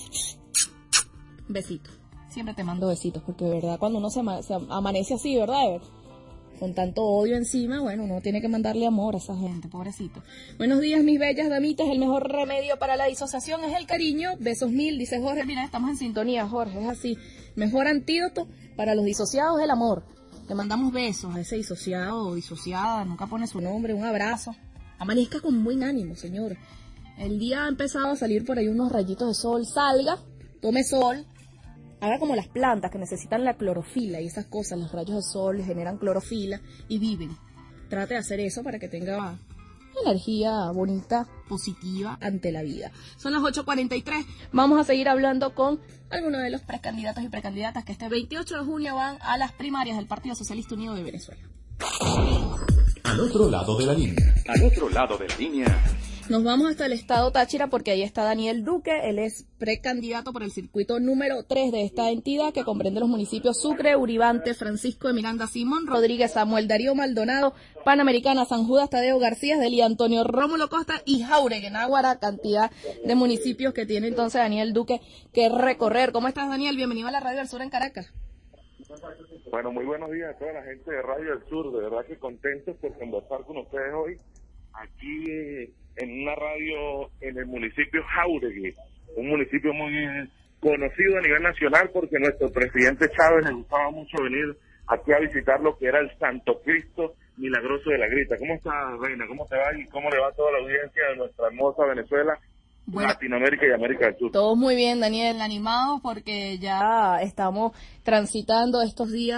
besito. Siempre te mando besitos, porque de verdad cuando uno se amanece así, ¿verdad? Con tanto odio encima, bueno, uno tiene que mandarle amor a esa gente, pobrecito. Buenos días, mis bellas damitas, el mejor remedio para la disociación es el cariño. Besos mil, dice Jorge. Mira, estamos en sintonía, Jorge, es así. Mejor antídoto para los disociados es el amor. Le mandamos besos a ese disociado o disociada, nunca pone su nombre, un abrazo. Amanezca con buen ánimo, señor. El día ha empezado a salir por ahí unos rayitos de sol. Salga, tome sol. Haga como las plantas que necesitan la clorofila y esas cosas, los rayos de sol les generan clorofila y viven. Trate de hacer eso para que tenga energía bonita, positiva ante la vida. Son las 8:43. Vamos a seguir hablando con algunos de los precandidatos y precandidatas que este 28 de junio van a las primarias del Partido Socialista Unido de Venezuela. Al otro lado de la línea. Al otro lado de la línea. Nos vamos hasta el estado Táchira porque ahí está Daniel Duque. Él es precandidato por el circuito número 3 de esta entidad que comprende los municipios Sucre, Uribante, Francisco de Miranda, Simón Rodríguez, Samuel Darío Maldonado, Panamericana, San Judas, Tadeo García, Delía Antonio Rómulo Costa y Jauregui, Náguara, cantidad de municipios que tiene entonces Daniel Duque que recorrer. ¿Cómo estás, Daniel? Bienvenido a la Radio del Sur en Caracas. Bueno, muy buenos días a toda la gente de Radio del Sur. De verdad que contentos por conversar con ustedes hoy aquí en una radio en el municipio Jauregui, un municipio muy conocido a nivel nacional porque nuestro presidente Chávez le gustaba mucho venir aquí a visitar lo que era el Santo Cristo Milagroso de la Grita. ¿Cómo está, Reina? ¿Cómo te va y cómo le va a toda la audiencia de nuestra hermosa Venezuela, Latinoamérica y América del Sur? Todos muy bien, Daniel, animados porque ya estamos transitando estos días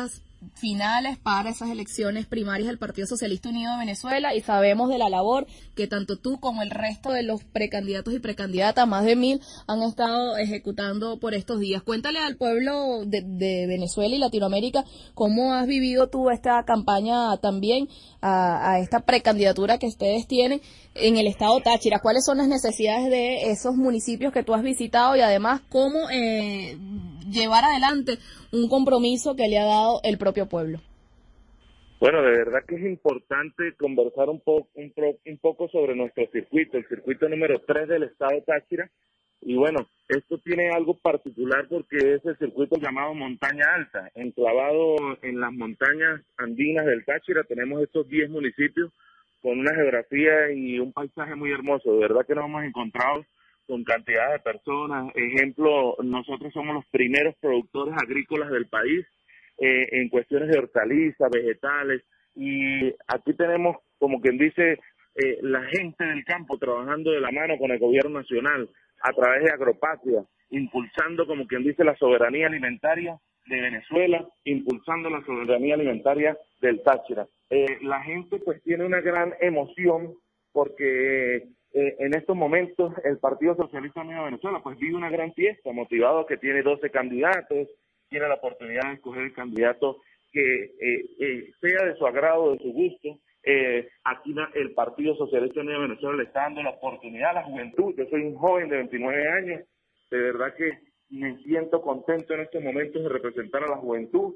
finales para esas elecciones primarias del Partido Socialista Unido de Venezuela, y sabemos de la labor que tanto tú como el resto de los precandidatos y precandidatas, más de 1000, han estado ejecutando por estos días. Cuéntale al pueblo de Venezuela y Latinoamérica cómo has vivido tú esta campaña también a esta precandidatura que ustedes tienen en el estado Táchira. ¿Cuáles son las necesidades de esos municipios que tú has visitado y además cómo llevar adelante un compromiso que le ha dado el propio pueblo? Bueno, de verdad que es importante conversar un poco sobre nuestro circuito, el circuito número 3 del estado Táchira. Y bueno, esto tiene algo particular porque es el circuito llamado Montaña Alta. Enclavado en las montañas andinas del Táchira tenemos estos 10 municipios con una geografía y un paisaje muy hermoso. De verdad que nos hemos encontrado con cantidad de personas. Ejemplo, nosotros somos los primeros productores agrícolas del país en cuestiones de hortalizas, vegetales, y aquí tenemos, como quien dice, la gente del campo trabajando de la mano con el gobierno nacional a través de Agropatria, impulsando, como quien dice, la soberanía alimentaria de Venezuela, impulsando la soberanía alimentaria del Táchira. La gente pues tiene una gran emoción porque en estos momentos el Partido Socialista Unido de Venezuela pues vive una gran fiesta, motivado que tiene 12 candidatos, tiene la oportunidad de escoger el candidato que sea de su agrado, de su gusto. Aquí el Partido Socialista Unido de Venezuela le está dando la oportunidad a la juventud. Yo soy un joven de 29 años, de verdad que me siento contento en estos momentos de representar a la juventud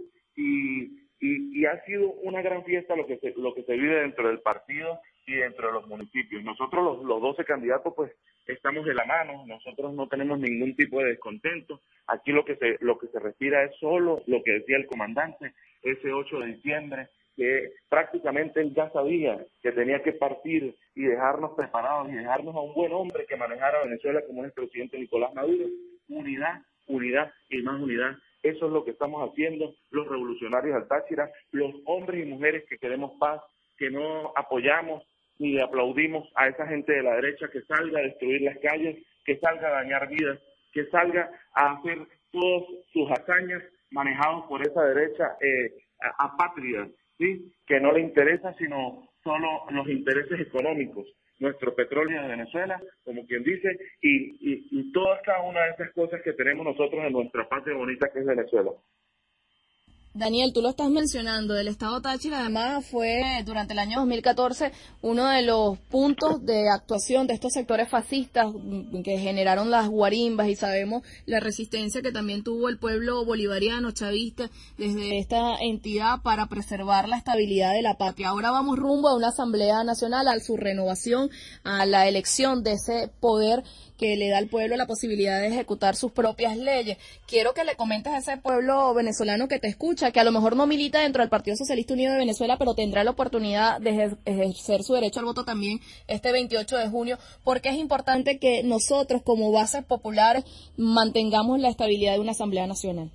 y ha sido una gran fiesta lo que se vive dentro del partido y dentro de los municipios. Nosotros los 12 candidatos pues estamos de la mano, nosotros no tenemos ningún tipo de descontento. Aquí lo que se respira es solo lo que decía el comandante ese 8 de diciembre, que prácticamente él ya sabía que tenía que partir y dejarnos preparados y dejarnos a un buen hombre que manejara Venezuela como es el presidente Nicolás Maduro. Unidad, unidad y más unidad. Eso es lo que estamos haciendo los revolucionarios del Táchira, los hombres y mujeres que queremos paz, que no apoyamos ni aplaudimos a esa gente de la derecha que salga a destruir las calles, que salga a dañar vidas, que salga a hacer todas sus hazañas manejados por esa derecha apátrida, ¿sí? Que no le interesa sino solo los intereses económicos, nuestro petróleo de Venezuela, como quien dice, y todas cada una de esas cosas que tenemos nosotros en nuestra patria bonita que es Venezuela. Daniel, tú lo estás mencionando, el estado Táchira además fue durante el año 2014 uno de los puntos de actuación de estos sectores fascistas que generaron las guarimbas, y sabemos la resistencia que también tuvo el pueblo bolivariano, chavista, desde esta entidad para preservar la estabilidad de la patria. Ahora vamos rumbo a una Asamblea Nacional, a su renovación, a la elección de ese poder que le da al pueblo la posibilidad de ejecutar sus propias leyes. Quiero que le comentes a ese pueblo venezolano que te escucha, que a lo mejor no milita dentro del Partido Socialista Unido de Venezuela, pero tendrá la oportunidad de ejercer su derecho al voto también este 28 de junio, porque es importante que nosotros, como bases populares, mantengamos la estabilidad de una Asamblea Nacional.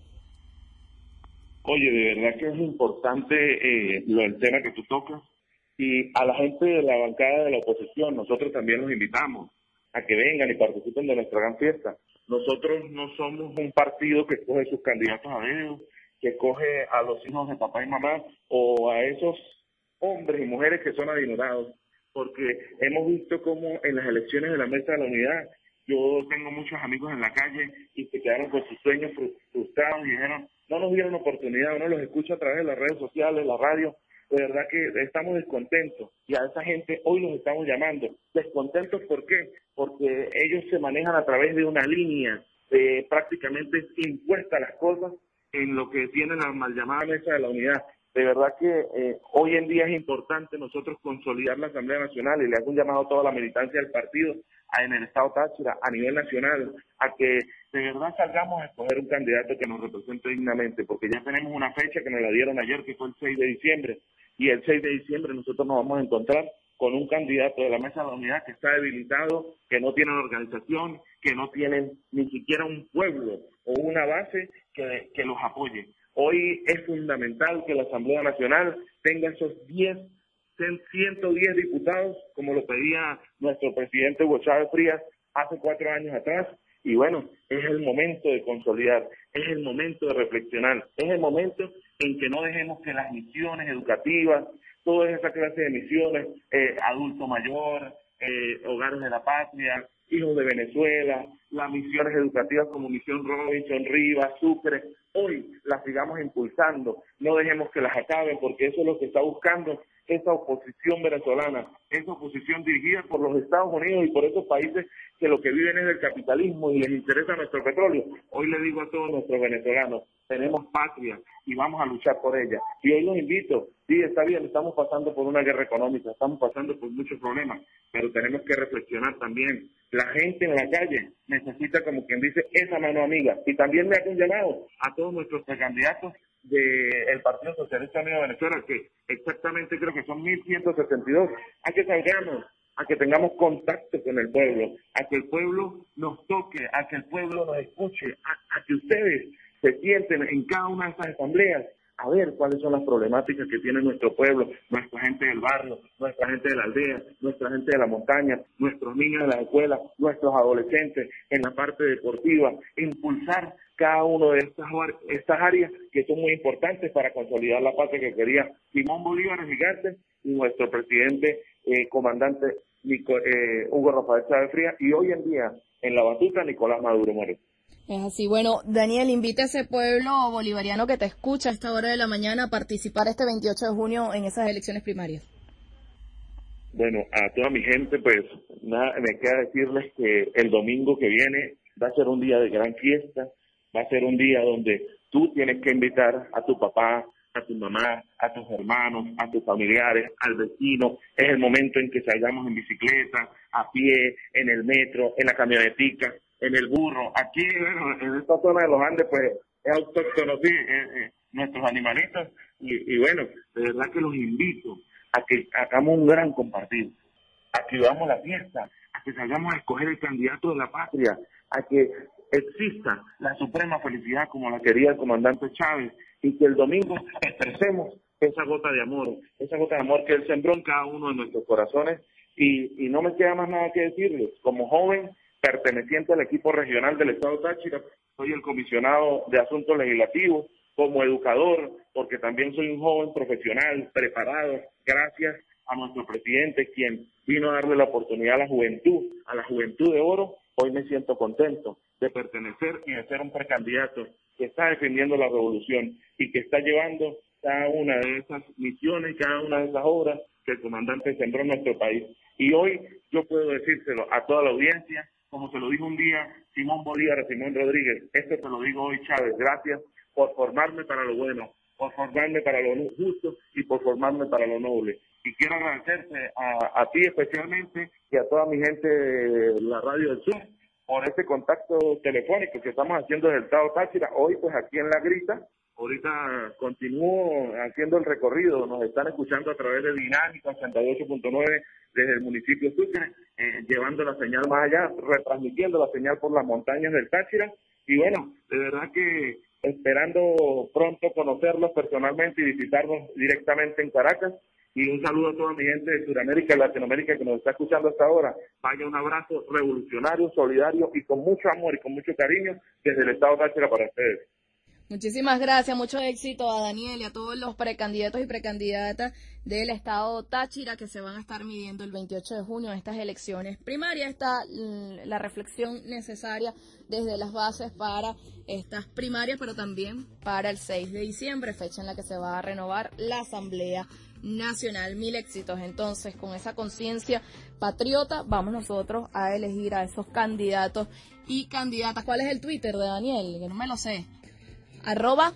Oye, de verdad que es importante el tema que tú tocas, y a la gente de la bancada de la oposición, nosotros también los invitamos a que vengan y participen de nuestra gran fiesta. Nosotros no somos un partido que escoge sus candidatos a dedo, que escoge a los hijos de papá y mamá o a esos hombres y mujeres que son adinerados, porque hemos visto cómo en las elecciones de la Mesa de la Unidad, yo tengo muchos amigos en la calle y se quedaron con sus sueños frustrados y dijeron, no nos dieron oportunidad, uno los escucha a través de las redes sociales, la radio. De verdad que estamos descontentos y a esa gente hoy los estamos llamando. ¿Descontentos por qué? Porque ellos se manejan a través de una línea prácticamente impuesta las cosas en lo que tienen la mal llamada Mesa de la Unidad. De verdad que hoy en día es importante nosotros consolidar la Asamblea Nacional, y le hago un llamado a toda la militancia del partido en el estado Táchira, a nivel nacional, a que de verdad salgamos a escoger un candidato que nos represente dignamente, porque ya tenemos una fecha que nos la dieron ayer, que fue el 6 de diciembre, y el 6 de diciembre nosotros nos vamos a encontrar con un candidato de la Mesa de la Unidad que está debilitado, que no tienen organización, que no tienen ni siquiera un pueblo o una base que los apoye. Hoy es fundamental que la Asamblea Nacional tenga esos 110 diputados, como lo pedía nuestro presidente Hugo Chávez Frías hace 4 años atrás. Y bueno, es el momento de consolidar, es el momento de reflexionar, es el momento en que no dejemos que las misiones educativas, toda esa clase de misiones, adulto mayor, hogares de la patria, hijos de Venezuela, las misiones educativas como Misión Robinson, Rivas, Sucre, hoy las sigamos impulsando, no dejemos que las acaben, porque eso es lo que está buscando esa oposición venezolana, esa oposición dirigida por los Estados Unidos y por esos países que lo que viven es del capitalismo y les interesa nuestro petróleo. Hoy le digo a todos nuestros venezolanos, tenemos patria y vamos a luchar por ella. Y hoy los invito, sí, está bien, estamos pasando por una guerra económica, estamos pasando por muchos problemas, pero tenemos que reflexionar también. La gente en la calle necesita, como quien dice, esa mano amiga. Y también me hago un llamado a todos nuestros precandidatos del Partido Socialista Unido de Venezuela, que exactamente creo que son 1.172, a que salgamos, a que tengamos contacto con el pueblo, a que el pueblo nos toque, a que el pueblo nos escuche, a que ustedes se sienten en cada una de esas asambleas a ver cuáles son las problemáticas que tiene nuestro pueblo, nuestra gente del barrio, nuestra gente de la aldea, nuestra gente de la montaña, nuestros niños de la escuela, nuestros adolescentes en la parte deportiva, impulsar cada una de estas áreas que son muy importantes para consolidar la patria que quería Simón Bolívar el Gigante y nuestro presidente comandante Hugo Rafael Chávez Frías, y hoy en día en la batuta Nicolás Maduro Moreira. Es así. Bueno, Daniel, invita a ese pueblo bolivariano que te escucha a esta hora de la mañana a participar este 28 de junio en esas elecciones primarias. Bueno, a toda mi gente, pues nada, me queda decirles que el domingo que viene va a ser un día de gran fiesta, va a ser un día donde tú tienes que invitar a tu papá, a tu mamá, a tus hermanos, a tus familiares, al vecino. Es el momento en que salgamos en bicicleta, a pie, en el metro, en la camionetica, en el burro. Aquí, bueno, en esta zona de los Andes, pues, es autóctono, sí, nuestros animalitos. Y bueno, de verdad que los invito a que hagamos un gran compartir, a que vivamos la fiesta, a que salgamos a escoger el candidato de la patria, a que exista la suprema felicidad como la quería el comandante Chávez, y que el domingo expresemos esa gota de amor que él sembró en cada uno de nuestros corazones. Y no me queda más nada que decirles. Como joven perteneciente al equipo regional del Estado Táchira, soy el comisionado de Asuntos Legislativos, como educador, porque también soy un joven profesional, preparado, gracias a nuestro presidente, quien vino a darle la oportunidad a la juventud de oro. Hoy me siento contento de pertenecer y de ser un precandidato que está defendiendo la revolución y que está llevando cada una de esas misiones, cada una de esas obras que el comandante sembró en nuestro país. Y hoy yo puedo decírselo a toda la audiencia, como se lo dijo un día Simón Bolívar a Simón Rodríguez, esto te lo digo hoy, Chávez, gracias por formarme para lo bueno, por formarme para lo justo y por formarme para lo noble. Y quiero agradecerte a ti especialmente y a toda mi gente de la Radio del Sur por este contacto telefónico que estamos haciendo desde el Estado Táchira, hoy pues aquí en La Grita. Ahorita continúo haciendo el recorrido, nos están escuchando a través de Dinámica 88.9 desde el municipio de Sucre, llevando la señal más allá, retransmitiendo la señal por las montañas del Táchira, y bueno, de verdad que esperando pronto conocerlos personalmente y visitarlos directamente en Caracas, y un saludo a toda mi gente de Sudamérica y Latinoamérica que nos está escuchando hasta ahora. Vaya, un abrazo revolucionario, solidario y con mucho amor y con mucho cariño desde el Estado Táchira para ustedes. Muchísimas gracias, mucho éxito a Daniel y a todos los precandidatos y precandidatas del Estado Táchira que se van a estar midiendo el 28 de junio en estas elecciones primarias. Está la reflexión necesaria desde las bases para estas primarias, pero también para el 6 de diciembre, fecha en la que se va a renovar la Asamblea Nacional. Mil éxitos. Entonces, con esa conciencia patriota, vamos nosotros a elegir a esos candidatos y candidatas. ¿Cuál es el Twitter de Daniel? Que no me lo sé. Arroba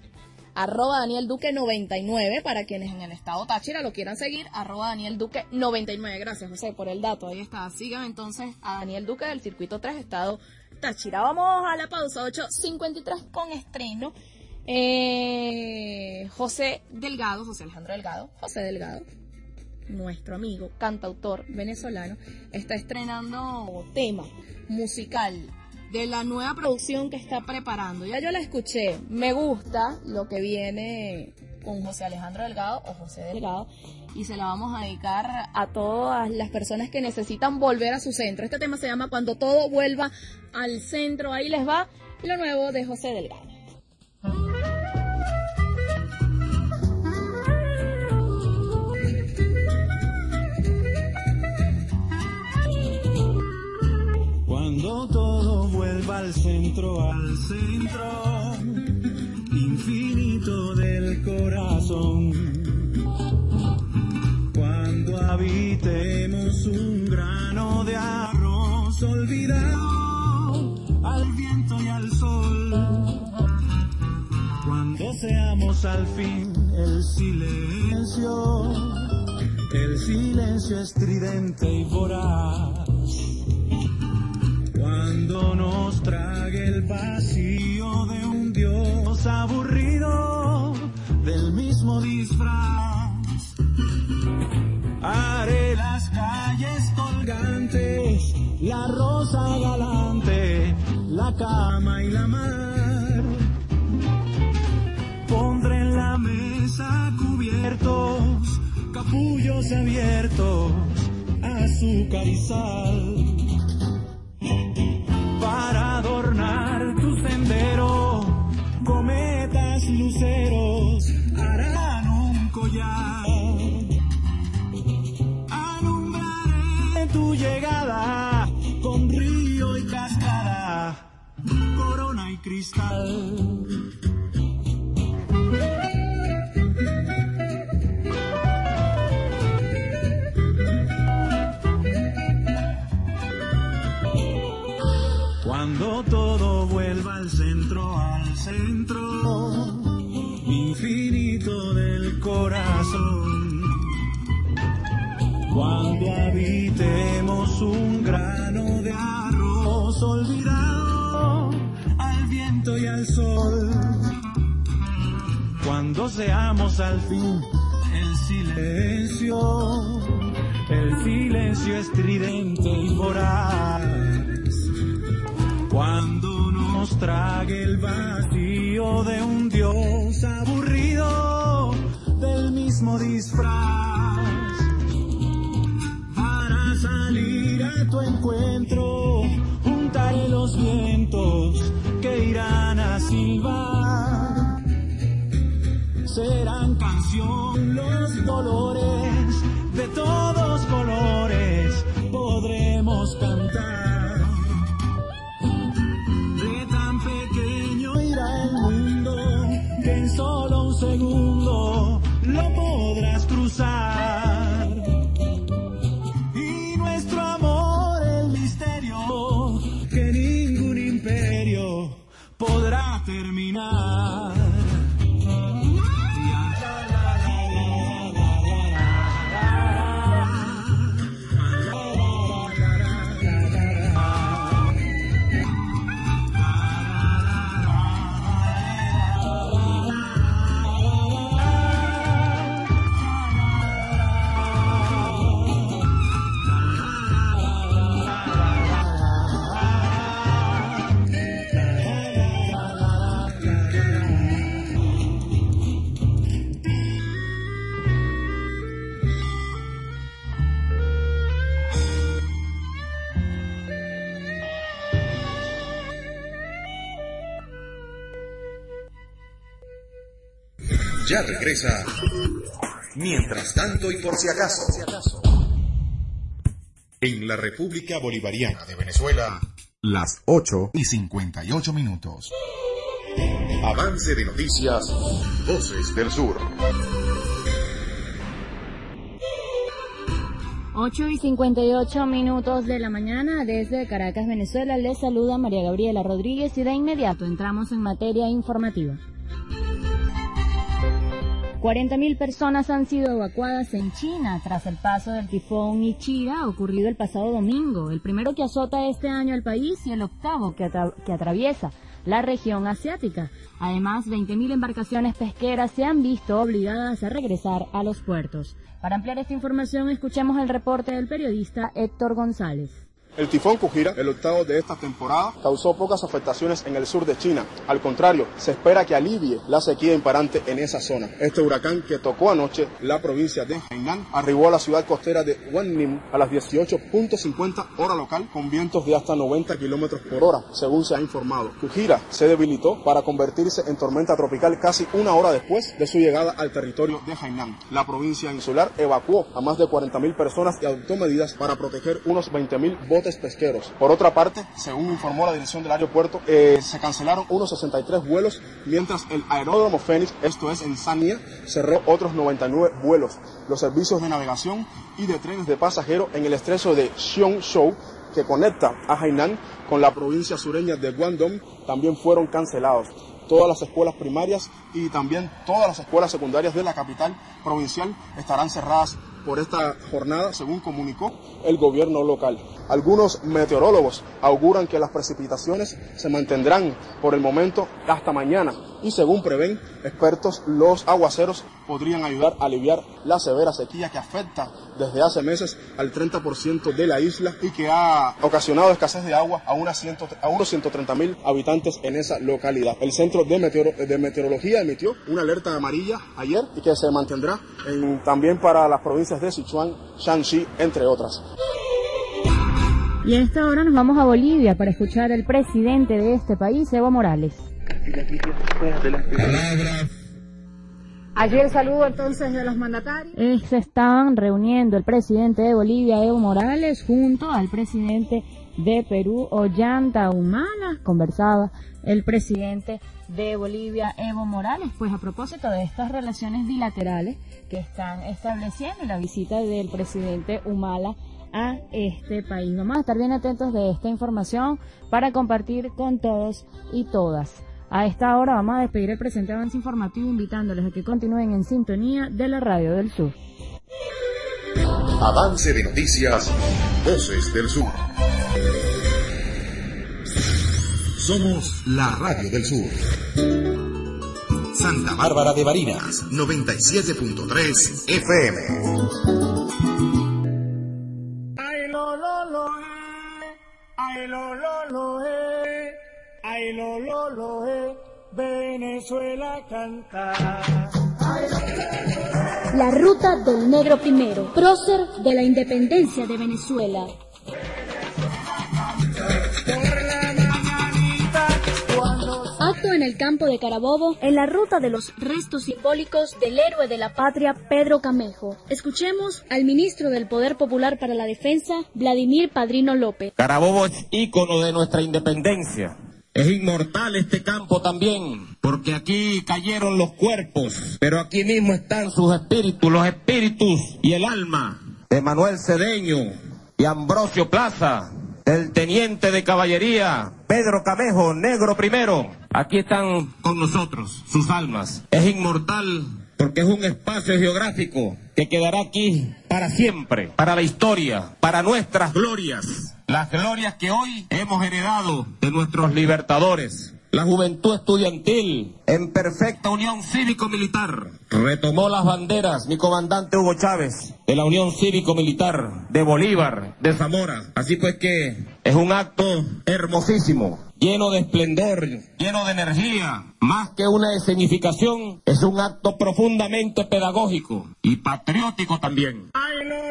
Daniel Duque 99 para quienes en el Estado Táchira lo quieran seguir, arroba Daniel Duque 99. Gracias, José, por el dato. Ahí está. Sigan entonces a Daniel Duque del Circuito 3, Estado Táchira. Vamos a la pausa, 8:53 con estreno. José Delgado, nuestro amigo, cantautor venezolano, está estrenando tema musical de la nueva producción que está preparando. Ya yo la escuché, me gusta lo que viene con José Alejandro Delgado o José Delgado, y se la vamos a dedicar a todas las personas que necesitan volver a su centro. Este tema se llama Cuando todo vuelva al centro. Ahí les va lo nuevo de José Delgado. al centro infinito del corazón. Cuando habitemos un grano de arroz olvidado al viento y al sol. Cuando seamos al fin el silencio estridente y voraz. Cuando nos trague el vacío de un Dios aburrido del mismo disfraz. Haré las calles colgantes, la rosa galante, la cama y la mar. Pondré en la mesa cubiertos, capullos abiertos, azúcar y sal. Para adornar tu sendero, cometas, luceros harán un collar. Alumbraré tu llegada con río y cascada, corona y cristal. Cuando todo vuelva al centro infinito del corazón. Cuando habitemos un grano de arroz olvidado al viento y al sol. Cuando seamos al fin el silencio estridente y voraz. Cuando nos trague el vacío de un Dios aburrido del mismo disfraz. Para salir a tu encuentro, juntaré los vientos que irán a silbar. Serán canción los dolores, de todos colores podremos cantar. En solo un segundo lo podrás cruzar. Y nuestro amor, el misterio que ningún imperio podrá terminar. Ya regresa. Mientras tanto y por si acaso. En la República Bolivariana de Venezuela, las 8:58 minutos. Avance de noticias. Voces del Sur. 8:58 minutos de la mañana desde Caracas, Venezuela. Les saluda María Gabriela Rodríguez y de inmediato entramos en materia informativa. 40.000 personas han sido evacuadas en China tras el paso del tifón Ichira ocurrido el pasado domingo, el primero que azota este año al país y el octavo que atraviesa la región asiática. Además, 20.000 embarcaciones pesqueras se han visto obligadas a regresar a los puertos. Para ampliar esta información, escuchemos el reporte del periodista Héctor González. El tifón Kujira, el octavo de esta temporada, causó pocas afectaciones en el sur de China. Al contrario, se espera que alivie la sequía imperante en esa zona. Este huracán que tocó anoche la provincia de Hainan arribó a la ciudad costera de Wannim a las 18:50 hora local con vientos de hasta 90 kilómetros por hora, según se ha informado. Kujira se debilitó para convertirse en tormenta tropical casi una hora después de su llegada al territorio de Hainan. La provincia insular evacuó a más de 40.000 personas y adoptó medidas para proteger unos 20.000 bosques botes pesqueros. Por otra parte, según informó la dirección del aeropuerto, se cancelaron unos 63 vuelos, mientras el aeródromo Fénix, esto es en Sanya, cerró otros 99 vuelos. Los servicios de navegación y de trenes de pasajeros en el estrecho de Cheongshou, que conecta a Hainan con la provincia sureña de Guangdong, también fueron cancelados. Todas las escuelas primarias y también todas las escuelas secundarias de la capital provincial estarán cerradas por esta jornada, según comunicó el gobierno local. Algunos meteorólogos auguran que las precipitaciones se mantendrán por el momento hasta mañana y, según prevén expertos, los aguaceros podrían ayudar a aliviar la severa sequía que afecta desde hace meses al 30% de la isla y que ha ocasionado escasez de agua a unos 130.000 habitantes en esa localidad. El Centro de Meteorología emitió una alerta amarilla ayer y que se mantendrá también para las provincias de Sichuan, Shanxi, entre otras. Y a esta hora nos vamos a Bolivia para escuchar al presidente de este país, Evo Morales. Ayer saludo entonces de los mandatarios. Se están reuniendo el presidente de Bolivia, Evo Morales, junto al presidente de Perú, Ollanta Humala. Conversaba el presidente de Bolivia, Evo Morales, pues a propósito de estas relaciones bilaterales que están estableciendo y la visita del presidente Humala a este país. Vamos a estar bien atentos de esta información para compartir con todos y todas. A esta hora vamos a despedir el presente avance informativo invitándoles a que continúen en sintonía de la Radio del Sur. Avance de noticias, Voces del Sur. Somos la Radio del Sur. Santa Bárbara de Barinas, 97.3 FM. Ay, lo, ay, lo, ay, lo, Venezuela canta. La ruta del negro primero, prócer de la independencia de Venezuela. Acto en el campo de Carabobo, en la ruta de los restos simbólicos del héroe de la patria, Pedro Camejo. Escuchemos al ministro del Poder Popular para la Defensa, Vladimir Padrino López. Carabobo es ícono de nuestra independencia. Es inmortal este campo también, porque aquí cayeron los cuerpos, pero aquí mismo están sus espíritus, los espíritus y el alma de Manuel Cedeño y Ambrosio Plaza, del teniente de caballería Pedro Camejo, negro primero. Aquí están con nosotros sus almas. Es inmortal porque es un espacio geográfico que quedará aquí para siempre, para la historia, para nuestras glorias. Las glorias que hoy hemos heredado de nuestros libertadores. La juventud estudiantil, en perfecta unión cívico-militar, retomó las banderas, mi comandante Hugo Chávez, de la Unión Cívico-Militar, de Bolívar, de Zamora. Así pues que es un acto hermosísimo, lleno de esplendor, lleno de energía. Más que una escenificación, es un acto profundamente pedagógico y patriótico también. Ay, lo,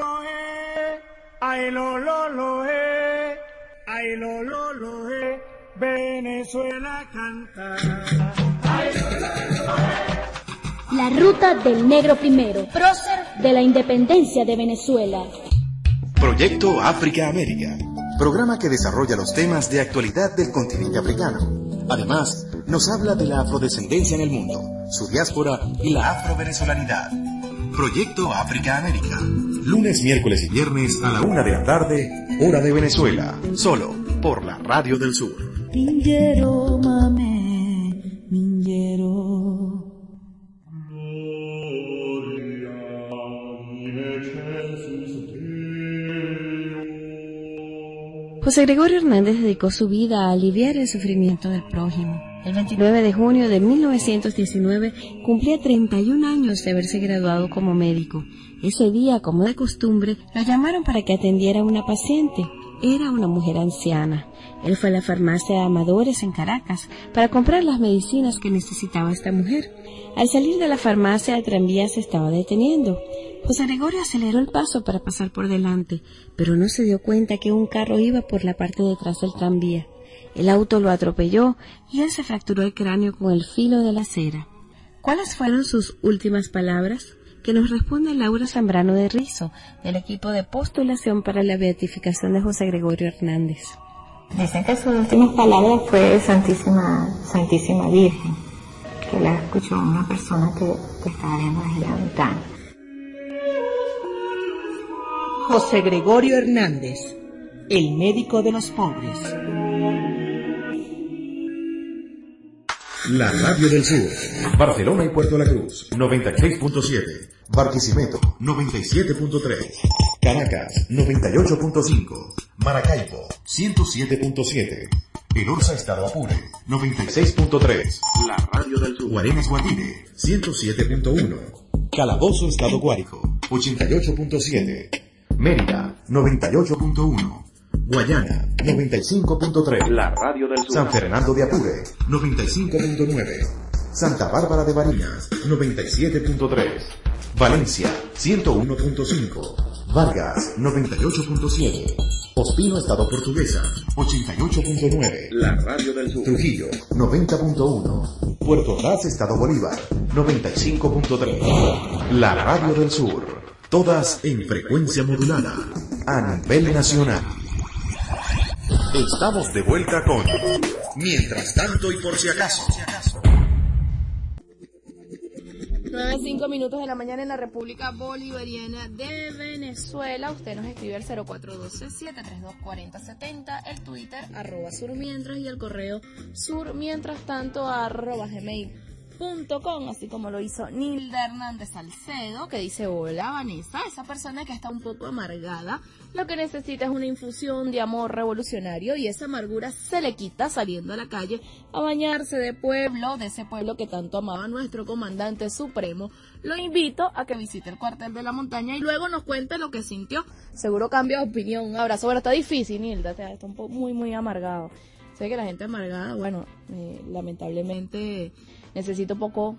ay, lo, ay, lo, Venezuela canta. La ruta del negro primero, prócer de la independencia de Venezuela. Proyecto África-América, programa que desarrolla los temas de actualidad del continente africano. Además, nos habla de la afrodescendencia en el mundo, su diáspora y la afrovenezolanidad. Proyecto África-América, lunes, miércoles y viernes a la 1 de la tarde, hora de Venezuela, solo por la Radio del Sur. Minjero mame, minjero. José Gregorio Hernández dedicó su vida a aliviar el sufrimiento del prójimo. El 29 de junio de 1919 cumplía 31 años de haberse graduado como médico. Ese día, como de costumbre, lo llamaron para que atendiera a una paciente. Era una mujer anciana. Él fue a la farmacia de Amadores en Caracas para comprar las medicinas que necesitaba esta mujer. Al salir de la farmacia, el tranvía se estaba deteniendo. José Gregorio aceleró el paso para pasar por delante, pero no se dio cuenta que un carro iba por la parte de atrás del tranvía. El auto lo atropelló y él se fracturó el cráneo con el filo de la acera. ¿Cuáles fueron sus últimas palabras? que nos responde Laura Zambrano de Rizo, del equipo de postulación para la beatificación de José Gregorio Hernández. Dicen que sus últimas palabras fue Santísima Virgen, que la escuchó una persona que estaba viendo desde la ventana. José Gregorio Hernández, el médico de los pobres. La Radio del Sur, Barcelona y Puerto La Cruz, 96.7, Barquisimeto, 97.3, Caracas, 98.5, Maracaibo, 107.7, El Orza Estado Apure, 96.3, La Radio del Sur, Guarenas Guatire, 107.1, Calabozo Estado Guárico, 88.7, Mérida, 98.1, Guayana, 95.3, La Radio del Sur, San Fernando de Apure, 95.9, Santa Bárbara de Barinas, 97.3, Valencia, 101.5, Vargas, 98.7, Ospino Estado Portuguesa, 88.9, La Radio del Sur, Trujillo, 90.1, Puerto Ordaz Estado Bolívar, 95.3, La Radio del Sur, todas en frecuencia modulada, a nivel nacional. Estamos de vuelta con Mientras tanto y por si acaso. 9:05 minutos de la mañana en la República Bolivariana de Venezuela. Usted nos escribe al 0412-732-4070, el Twitter @surmientras y el correo surmientrastanto@gmail.com, así como lo hizo Nilda Hernández Salcedo, que dice: hola Vanessa, esa persona que está un poco amargada, lo que necesita es una infusión de amor revolucionario y esa amargura se le quita saliendo a la calle a bañarse de ese pueblo que tanto amaba nuestro comandante supremo. Lo invito a que visite el cuartel de la montaña y luego nos cuente lo que sintió. Seguro cambia de opinión. Un abrazo. Bueno, está difícil, Nilda, está un poco muy amargado. Sé que la gente amargada, bueno, lamentablemente necesita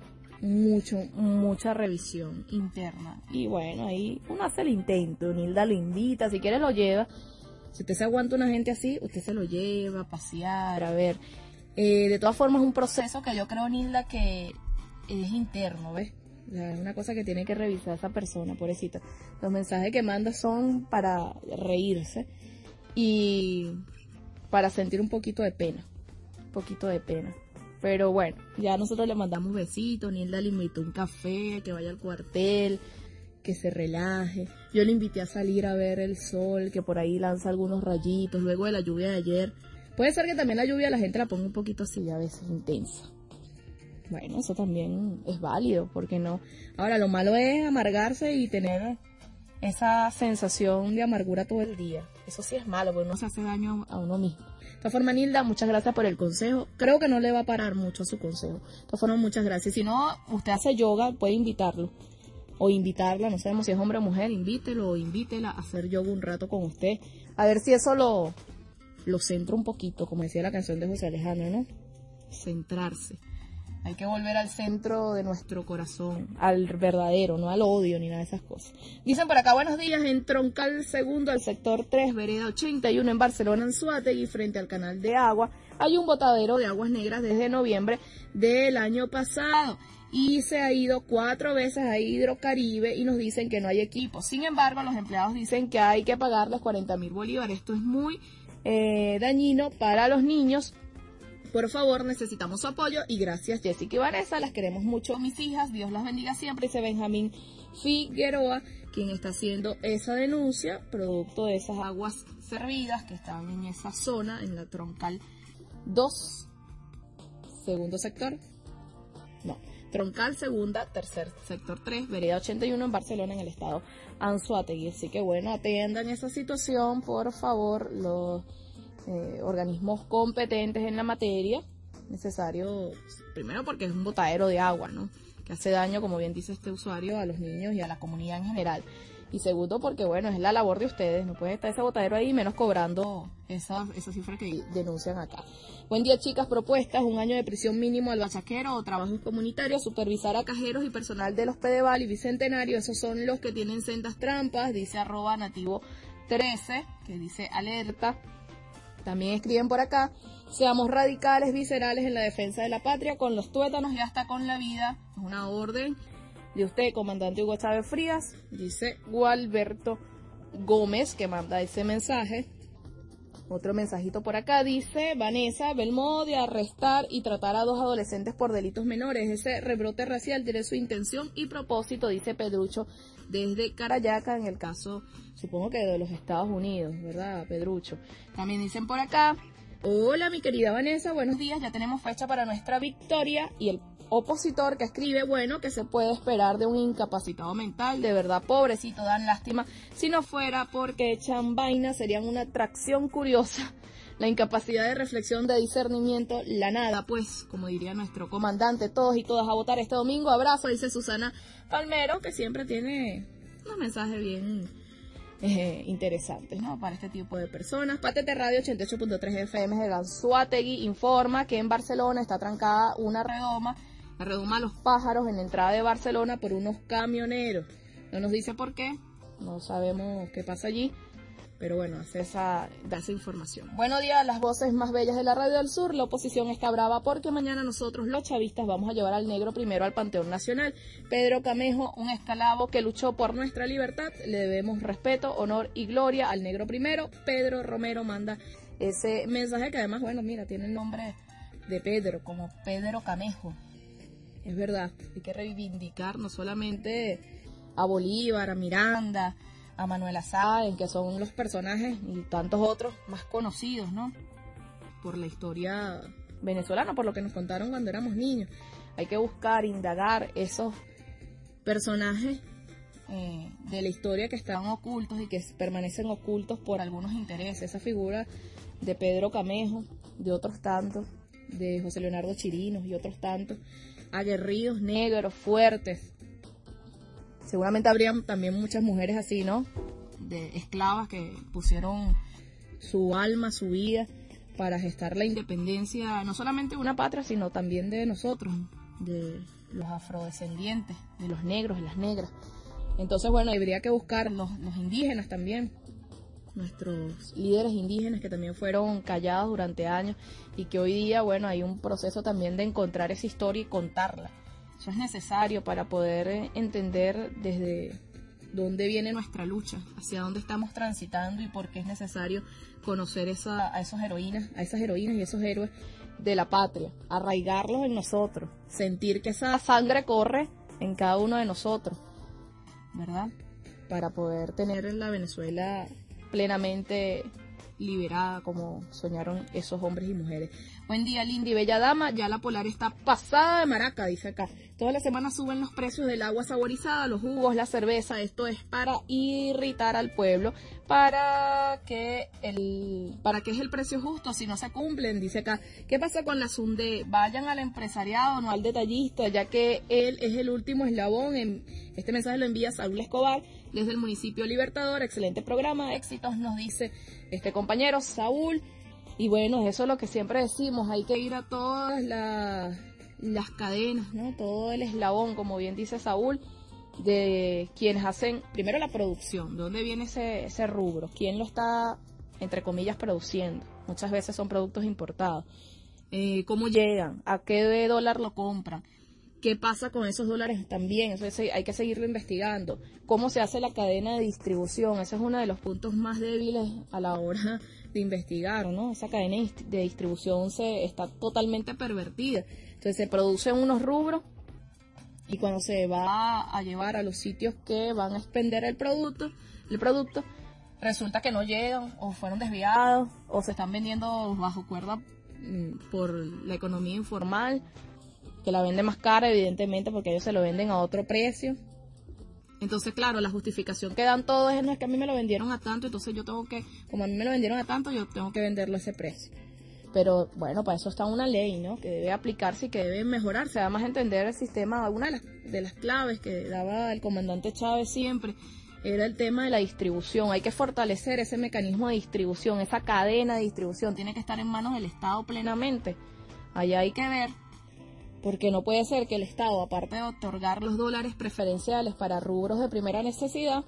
mucha revisión interna. Y bueno, ahí uno hace el intento, Nilda le invita, si quiere lo lleva. Si usted se aguanta una gente así, usted se lo lleva a pasear, a ver. De todas formas, es un proceso que yo creo, Nilda, que es interno, ¿ves? O sea, es una cosa que tiene que revisar esa persona, pobrecita. Los mensajes que manda son para reírse y para sentir un poquito de pena. Pero bueno, ya nosotros le mandamos besitos, Nilda le invitó un café, que vaya al cuartel, que se relaje. Yo le invité a salir a ver el sol, que por ahí lanza algunos rayitos, luego de la lluvia de ayer. Puede ser que también la lluvia la gente la ponga un poquito así, a veces intensa. Bueno, eso también es válido, ¿por qué no? Ahora, lo malo es amargarse y tener esa sensación de amargura todo el día. Eso sí es malo, porque uno se hace daño a uno mismo. De todas formas, Nilda, muchas gracias por el consejo. Creo que no le va a parar mucho a su consejo. De todas formas, muchas gracias. Si no, usted hace yoga, puede invitarlo. O invitarla, no sabemos si es hombre o mujer, invítelo o invítela a hacer yoga un rato con usted. A ver si eso lo centra un poquito, como decía la canción de José Alejandro, ¿no? Centrarse. Hay que volver al centro de nuestro corazón, al verdadero, no al odio ni nada de esas cosas. Dicen por acá: buenos días, en Troncal Segundo, al sector 3, vereda 81, en Barcelona, Anzoátegui, frente al canal de agua, hay un botadero de aguas negras desde noviembre del año pasado. Y se ha ido 4 veces a Hidrocaribe y nos dicen que no hay equipo. Sin embargo, los empleados dicen que hay que pagarles 40.000 bolívares. Esto es muy dañino para los niños. Por favor, necesitamos su apoyo y gracias, Jessica y Vanessa, las queremos mucho, mis hijas, Dios las bendiga siempre, dice Benjamín Figueroa, quien está haciendo esa denuncia, producto de esas aguas servidas que están en esa zona, en la Troncal 2, segundo sector, Troncal Segunda, tercer sector 3, vereda 81 en Barcelona, en el estado Anzoátegui. Así que bueno, atiendan esa situación, por favor, los organismos competentes en la materia. Necesario, primero porque es un botadero de agua, ¿no?, que hace daño, como bien dice este usuario, a los niños y a la comunidad en general. Y segundo porque, bueno, es la labor de ustedes, no puede estar ese botadero ahí menos cobrando esa cifra que denuncian acá. Buen día, chicas. Propuestas: 1 año de prisión mínimo al bachaquero o trabajos comunitarios, supervisar a cajeros y personal de los Pedeval y Bicentenario, esos son los que tienen sendas trampas, dice @nativo13, que dice alerta. También escriben por acá: seamos radicales, viscerales en la defensa de la patria, con los tuétanos y hasta con la vida. Es una orden de usted, comandante Hugo Chávez Frías, dice Gualberto Gómez, que manda ese mensaje. Otro mensajito por acá dice Vanessa Belmó de arrestar y tratar a 2 adolescentes por delitos menores. Ese rebrote racial tiene su intención y propósito, dice Pedrucho desde Carayaca, en el caso, supongo que de los Estados Unidos, ¿verdad, Pedrucho? También dicen por acá, hola mi querida Vanessa, buenos días, ya tenemos fecha para nuestra victoria. Y el opositor que escribe, bueno, que se puede esperar de un incapacitado mental, de verdad, pobrecito, dan lástima, si no fuera porque echan vaina, serían una atracción curiosa, la incapacidad de reflexión, de discernimiento, la nada, pues, como diría nuestro comandante, todos y todas a votar este domingo, abrazo, dice Susana Palmero, que siempre tiene unos mensajes bien interesantes, ¿no? Para este tipo de personas. Patete Radio 88.3 FM de Ganzuategui informa que en Barcelona está trancada una redoma, la redoma Los Pájaros, en la entrada de Barcelona por unos camioneros. No nos dice por qué, no sabemos qué pasa allí, pero bueno, da esa información. Buenos días, las voces más bellas de la Radio del Sur. La oposición está brava porque mañana nosotros, los chavistas, vamos a llevar al negro primero al Panteón Nacional. Pedro Camejo, un esclavo que luchó por nuestra libertad. Le debemos respeto, honor y gloria al negro primero. Pedro Romero manda ese mensaje que además, bueno, mira, tiene el nombre de Pedro, como Pedro Camejo. Es verdad, hay que reivindicar no solamente a Bolívar, a Miranda, a Manuela Sáenz, que son los personajes y tantos otros más conocidos, ¿no? Por la historia venezolana, por lo que nos contaron cuando éramos niños. Hay que buscar, indagar esos personajes de la historia que están ocultos y que permanecen ocultos por algunos intereses. Esa figura de Pedro Camejo, de otros tantos, de José Leonardo Chirinos y otros tantos, aguerridos, negros, fuertes. Seguramente habrían también muchas mujeres así, ¿no? De esclavas que pusieron su alma, su vida para gestar la independencia, no solamente de una patria, sino también de nosotros, de los afrodescendientes, de los negros y las negras. Entonces, bueno, habría que buscar los indígenas también, nuestros líderes indígenas que también fueron callados durante años y que hoy día, bueno, hay un proceso también de encontrar esa historia y contarla. Eso es necesario para poder entender desde dónde viene nuestra lucha, hacia dónde estamos transitando y por qué es necesario conocer a esas heroínas y esos héroes de la patria, arraigarlos en nosotros, sentir que esa sangre corre en cada uno de nosotros, ¿verdad? Para poder tener la Venezuela plenamente liberada como soñaron esos hombres y mujeres. Buen día, linda y bella dama, ya la Polar está pasada de maraca, dice acá. Toda la semana suben los precios del agua saborizada, los jugos, la cerveza. Esto es para irritar al pueblo, para que es el precio justo si no se cumplen, dice acá. ¿Qué pasa con la SUNDE? Vayan al empresariado, no al detallista, ya que él es el último eslabón. Este mensaje lo envía Saúl Escobar desde el municipio Libertador. Excelente programa, éxitos, nos dice este compañero Saúl. Y bueno, eso es lo que siempre decimos, hay que ir a todas las cadenas, ¿no? Todo el eslabón, como bien dice Saúl, de quienes hacen primero la producción, de dónde viene ese rubro, quién lo está, entre comillas, produciendo. Muchas veces son productos importados. ¿Cómo llegan? ¿A qué dólar lo compran? ¿Qué pasa con esos dólares también? Eso hay que seguirlo investigando. ¿Cómo se hace la cadena de distribución? Ese es uno de los puntos más débiles a la hora de investigar, ¿no? Esa cadena de distribución está totalmente pervertida. Entonces se producen unos rubros y cuando se va a llevar a los sitios que van a expender el producto resulta que no llegan o fueron desviados o se están vendiendo bajo cuerda por la economía informal, que la vende más cara, evidentemente, porque ellos se lo venden a otro precio. Entonces, claro, la justificación que dan todos no es que a mí me lo vendieron a tanto, entonces yo tengo que, como a mí me lo vendieron a tanto, yo tengo que venderlo a ese precio. Pero, bueno, para eso está una ley, ¿no? Que debe aplicarse y que debe mejorarse. Además, entender el sistema, una de las claves que daba el comandante Chávez siempre, era el tema de la distribución. Hay que fortalecer ese mecanismo de distribución, esa cadena de distribución. Tiene que estar en manos del Estado plenamente. Allá hay que ver. Porque no puede ser que el Estado, aparte de otorgar los dólares preferenciales para rubros de primera necesidad,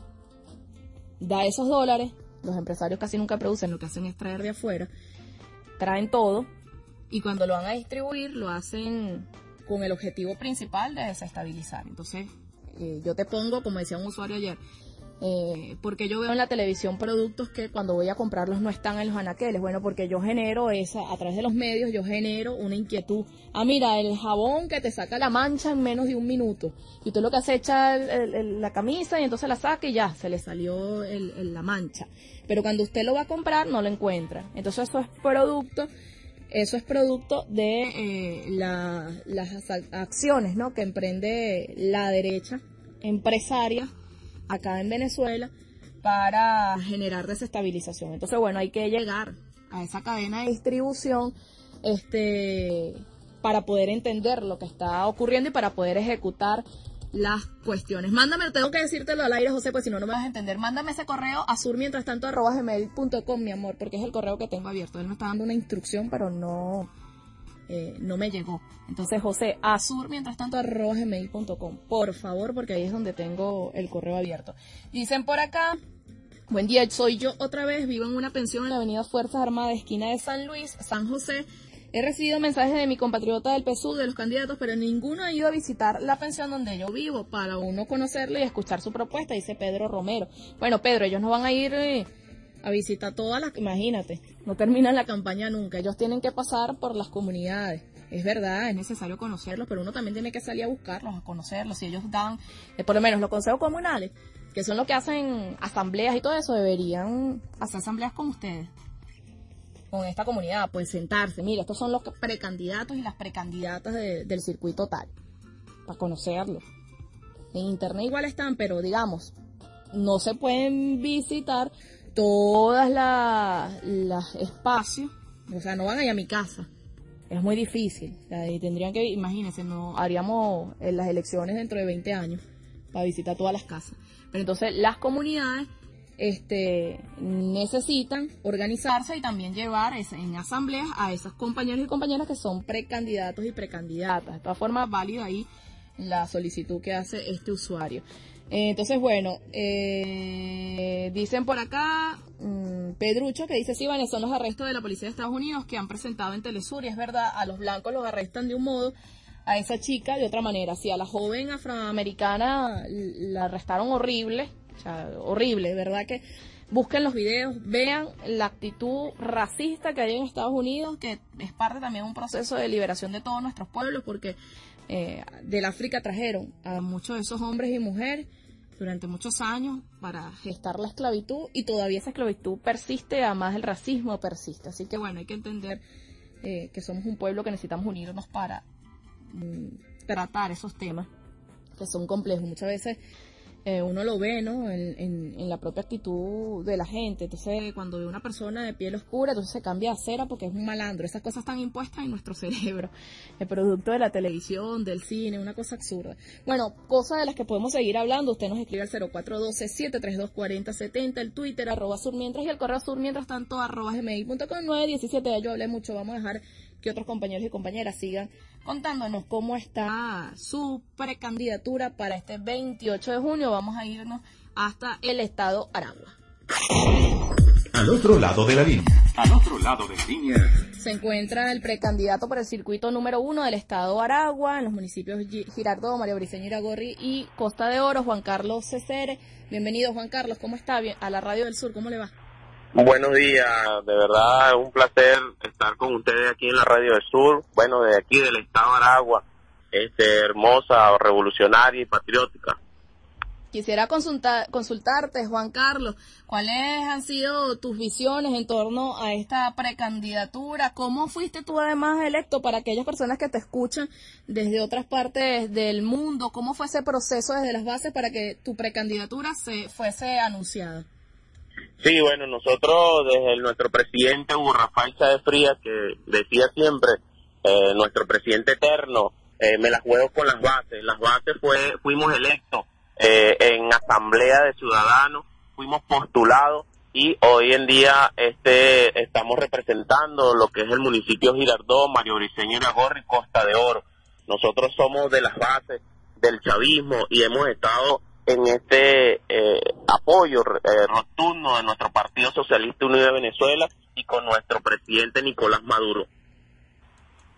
da esos dólares, los empresarios casi nunca producen, lo que hacen es traer de afuera, traen todo, y cuando lo van a distribuir, lo hacen con el objetivo principal de desestabilizar. Entonces, yo te pongo, como decía un usuario ayer, porque yo veo en la televisión productos que cuando voy a comprarlos no están en los anaqueles. Bueno, porque yo genero a través de los medios, yo genero una inquietud. Mira, el jabón que te saca la mancha en menos de 1 minuto. Y tú lo que haces es echar la camisa y entonces la saca y ya, se le salió la mancha. Pero cuando usted lo va a comprar, no lo encuentra. Entonces eso es producto de las acciones, ¿no?, que emprende la derecha empresaria acá en Venezuela para generar desestabilización. Entonces, bueno, hay que llegar a esa cadena de distribución para poder entender lo que está ocurriendo y para poder ejecutar las cuestiones. Mándame, tengo que decírtelo al aire, José, pues si no, no me vas a entender. Mándame ese correo a surmientrastanto@gmail.com, mi amor, porque es el correo que tengo abierto. Él me está dando una instrucción, pero no me llegó. Entonces, José, surmientrastanto@gmail.com, por favor, porque ahí es donde tengo el correo abierto. Dicen por acá: buen día, soy yo otra vez, vivo en una pensión en la avenida Fuerzas Armadas, esquina de San Luis, San José. He recibido mensajes de mi compatriota del PSUV, de los candidatos, pero ninguno ha ido a visitar la pensión donde yo vivo para uno conocerle y escuchar su propuesta, dice Pedro Romero. Bueno, Pedro, ellos no van a ir a visitar todas las, imagínate, no terminan la campaña nunca, ellos tienen que pasar por las comunidades. Es verdad, es necesario conocerlos, pero uno también tiene que salir a buscarlos, a conocerlos. Si ellos dan, por lo menos los consejos comunales, que son los que hacen asambleas y todo eso, deberían hacer asambleas con ustedes, con esta comunidad, pues sentarse. Mira, estos son los precandidatos y las precandidatas del circuito tal, para conocerlos. En internet igual están, pero digamos, no se pueden visitar todas las espacios, o sea, no van allá a mi casa. Es muy difícil. O sea, y tendrían que, imagínense, no haríamos las elecciones dentro de 20 años para visitar todas las casas. Pero entonces las comunidades necesitan organizarse y también llevar en asambleas a esos compañeros y compañeras que son precandidatos y precandidatas. De todas formas, válida ahí la solicitud que hace este usuario. Entonces, bueno, dicen por acá, Pedrucho, que dice: sí, Vanessa, son los arrestos de la policía de Estados Unidos que han presentado en Telesur, y es verdad, a los blancos los arrestan de un modo, a esa chica de otra manera. Sí, a la joven afroamericana la arrestaron horrible, o sea, horrible, ¿verdad? Que busquen los videos, vean la actitud racista que hay en Estados Unidos, que es parte también de un proceso de liberación de todos nuestros pueblos, porque del África trajeron a muchos de esos hombres y mujeres durante muchos años para gestar la esclavitud, y todavía esa esclavitud persiste, además el racismo persiste. Así que bueno, hay que entender que somos un pueblo que necesitamos unirnos para tratar esos temas que son complejos. Muchas veces uno lo ve, ¿no?, en la propia actitud de la gente. Entonces, cuando ve una persona de piel oscura, entonces se cambia a cera porque es un malandro. Esas cosas están impuestas en nuestro cerebro, el producto de la televisión, del cine, una cosa absurda. Bueno, cosas de las que podemos seguir hablando. Usted nos escribe al 0412-732-4070, el Twitter @surmientras, y el correo surmientrastanto @gmail.com. 917, ya yo hablé mucho, vamos a dejar que otros compañeros y compañeras sigan contándonos cómo está su precandidatura para este 28 de junio. Vamos a irnos hasta el estado Aragua. Al otro lado de la línea. Al otro lado de la línea. Se encuentra el precandidato por el circuito número 1 del estado Aragua, en los municipios Girardot, María Briceño Iragorri y Costa de Oro, Juan Carlos Cesere. Bienvenido, Juan Carlos, ¿cómo está? Bien, a la Radio del Sur, ¿cómo le va? Buenos días, de verdad es un placer estar con ustedes aquí en la Radio del Sur, bueno, de aquí del estado de Aragua, hermosa, revolucionaria y patriótica. Quisiera consultarte, Juan Carlos, ¿cuáles han sido tus visiones en torno a esta precandidatura? ¿Cómo fuiste tú además electo, para aquellas personas que te escuchan desde otras partes del mundo? ¿Cómo fue ese proceso desde las bases para que tu precandidatura fuese anunciada? Sí, bueno, nosotros desde nuestro presidente Hugo Rafael Chávez Frías, que decía siempre, nuestro presidente eterno, me la juego con las bases. Las bases fuimos electos en asamblea de ciudadanos, fuimos postulados y hoy en día estamos representando lo que es el municipio Girardot, María Briceño Iragorri y Costa de Oro. Nosotros somos de las bases del chavismo y hemos estado en este apoyo rotundo de nuestro Partido Socialista Unido de Venezuela y con nuestro presidente Nicolás Maduro.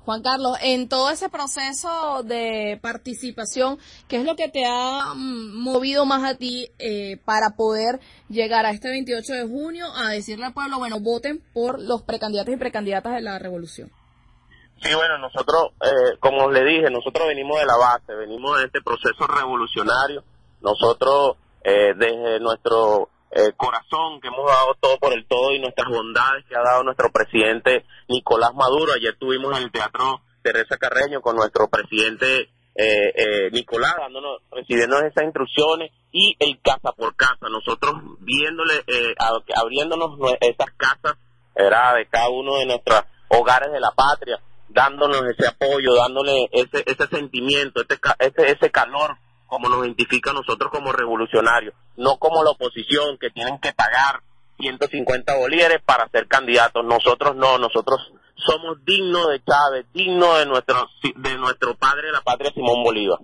Juan Carlos, en todo ese proceso de participación, ¿qué es lo que te ha movido más a ti para poder llegar a este 28 de junio a decirle al pueblo, bueno, voten por los precandidatos y precandidatas de la revolución? Sí, bueno, nosotros, como le dije, nosotros venimos de la base, venimos de este proceso revolucionario. Nosotros, desde nuestro corazón, que hemos dado todo por el todo, y nuestras bondades que ha dado nuestro presidente Nicolás Maduro. Ayer estuvimos en el Teatro Teresa Carreño con nuestro presidente Nicolás, recibiendo esas instrucciones, y el casa por casa, nosotros viéndole, abriéndonos esas casas, era de cada uno de nuestros hogares de la patria, dándonos ese apoyo, dándole ese sentimiento, ese calor, como nos identifica a nosotros como revolucionarios, no como la oposición que tienen que pagar 150 bolívares para ser candidatos. Nosotros no, nosotros somos dignos de Chávez, dignos de nuestro padre de la patria, Simón Bolívar.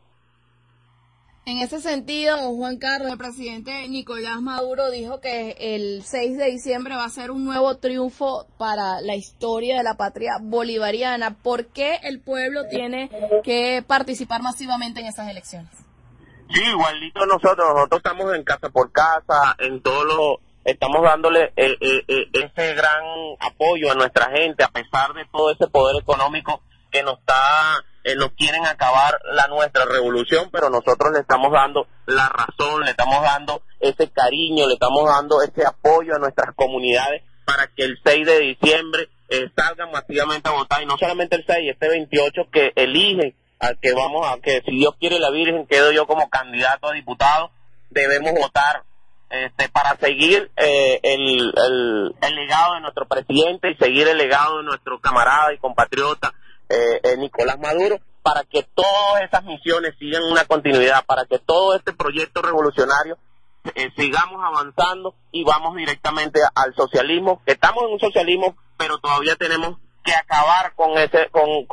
En ese sentido, Juan Carlos, el presidente Nicolás Maduro dijo que el 6 de diciembre va a ser un nuevo triunfo para la historia de la patria bolivariana. ¿Por qué el pueblo tiene que participar masivamente en esas elecciones? Sí, igualito nosotros estamos en casa por casa, en estamos dándole ese gran apoyo a nuestra gente, a pesar de todo ese poder económico que nos quieren acabar nuestra revolución, pero nosotros le estamos dando la razón, le estamos dando ese cariño, le estamos dando ese apoyo a nuestras comunidades para que el 6 de diciembre salgan masivamente a votar, y no solamente el 6, este 28 que eligen al que si Dios quiere la Virgen quedo yo como candidato a diputado, debemos votar para seguir el legado de nuestro presidente y seguir el legado de nuestro camarada y compatriota Nicolás Maduro, para que todas esas misiones sigan una continuidad, para que todo este proyecto revolucionario sigamos avanzando y vamos directamente al socialismo. Estamos en un socialismo, pero todavía tenemos que acabar con ese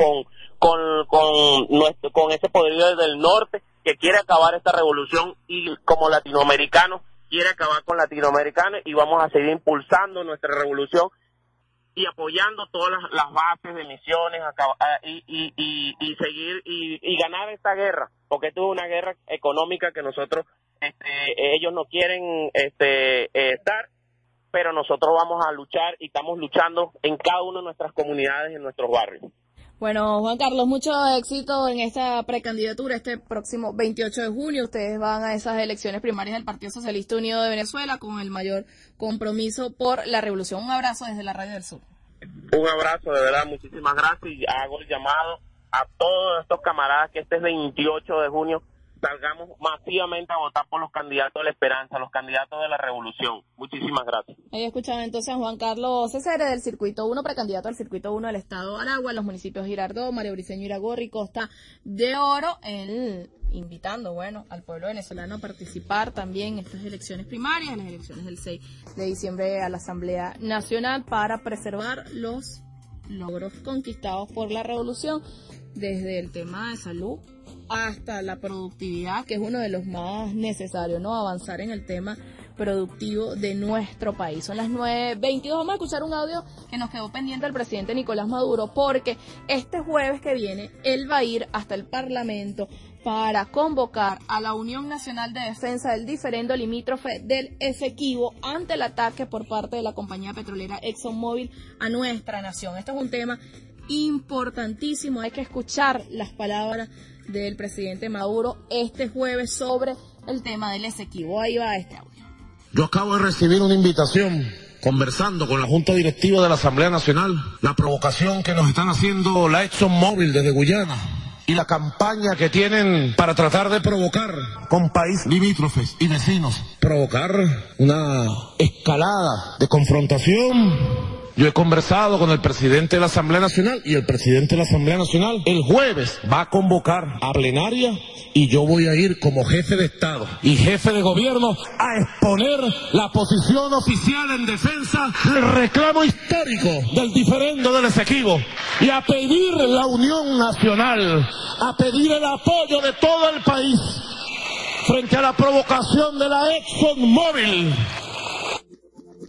con ese poderío del norte que quiere acabar esta revolución, y como latinoamericanos quiere acabar con latinoamericanos, y vamos a seguir impulsando nuestra revolución y apoyando todas las bases de misiones y seguir y ganar esta guerra, porque esto es una guerra económica que nosotros ellos no quieren estar, pero nosotros vamos a luchar y estamos luchando en cada una de nuestras comunidades, en nuestros barrios. Bueno, Juan Carlos, mucho éxito en esta precandidatura este próximo 28 de junio. Ustedes van a esas elecciones primarias del Partido Socialista Unido de Venezuela con el mayor compromiso por la revolución. Un abrazo desde la Radio del Sur. Un abrazo, de verdad, muchísimas gracias, y hago el llamado a todos estos camaradas que este 28 de junio salgamos masivamente a votar por los candidatos de la esperanza, los candidatos de la revolución. Muchísimas gracias. Ahí escuchado entonces a Juan Carlos César del Circuito 1, precandidato al Circuito 1 del Estado de Aragua, en los municipios Girardot, María Briceño Iragorri, Costa de Oro, él invitando, al pueblo venezolano a participar también en estas elecciones primarias, en las elecciones del 6 de diciembre a la Asamblea Nacional, para preservar los logros conquistados por la revolución, desde el tema de salud hasta la productividad, que es uno de los más necesarios, ¿no? Avanzar en el tema productivo de nuestro país. Son las 9:22, vamos a escuchar un audio que nos quedó pendiente del presidente Nicolás Maduro, porque este jueves que viene él va a ir hasta el Parlamento para convocar a la Unión Nacional de Defensa del Diferendo Limítrofe del Esequibo ante el ataque por parte de la compañía petrolera ExxonMobil a nuestra nación. Esto es un tema importantísimo, hay que escuchar las palabras del presidente Maduro este jueves sobre el tema del Esequibo. Ahí va este audio. Yo acabo de recibir una invitación, conversando con la Junta Directiva de la Asamblea Nacional, la provocación que nos están haciendo la ExxonMobil desde Guyana y la campaña que tienen para tratar de provocar con países limítrofes y vecinos, provocar una escalada de confrontación. Yo he conversado con el presidente de la Asamblea Nacional, y el presidente de la Asamblea Nacional el jueves va a convocar a plenaria, y yo voy a ir como jefe de Estado y jefe de gobierno a exponer la posición oficial en defensa del reclamo histórico del diferendo del Esequibo, y a pedir la unión nacional, a pedir el apoyo de todo el país frente a la provocación de la ExxonMobil.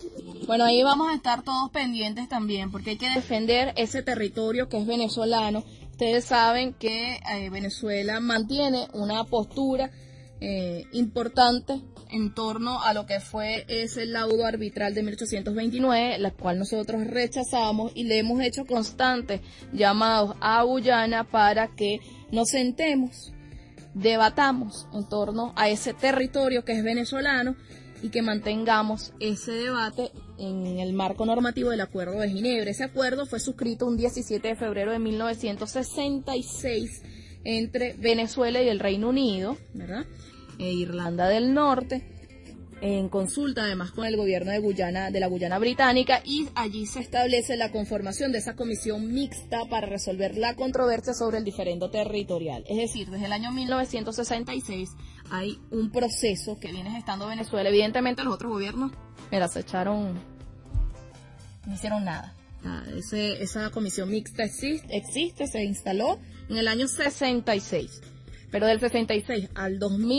Bueno, ahí vamos a estar todos pendientes también, porque hay que defender ese territorio que es venezolano. Ustedes saben que Venezuela mantiene una postura importante en torno a lo que fue ese laudo arbitral de 1829, la cual nosotros rechazamos y le hemos hecho constantes llamados a Guyana para que nos sentemos, debatamos en torno a ese territorio que es venezolano y que mantengamos ese debate en el marco normativo del Acuerdo de Ginebra. Ese acuerdo fue suscrito un 17 de febrero de 1966 entre Venezuela y el Reino Unido, ¿verdad? E Irlanda del Norte, en consulta además con el gobierno de Guyana, de la Guyana Británica, y allí se establece la conformación de esa comisión mixta para resolver la controversia sobre el diferendo territorial. Es decir, desde el año 1966 hay un proceso que viene gestando Venezuela. Evidentemente los otros gobiernos, se echaron, no hicieron nada. Esa comisión mixta existe, se instaló en el año 66. Pero del 66 al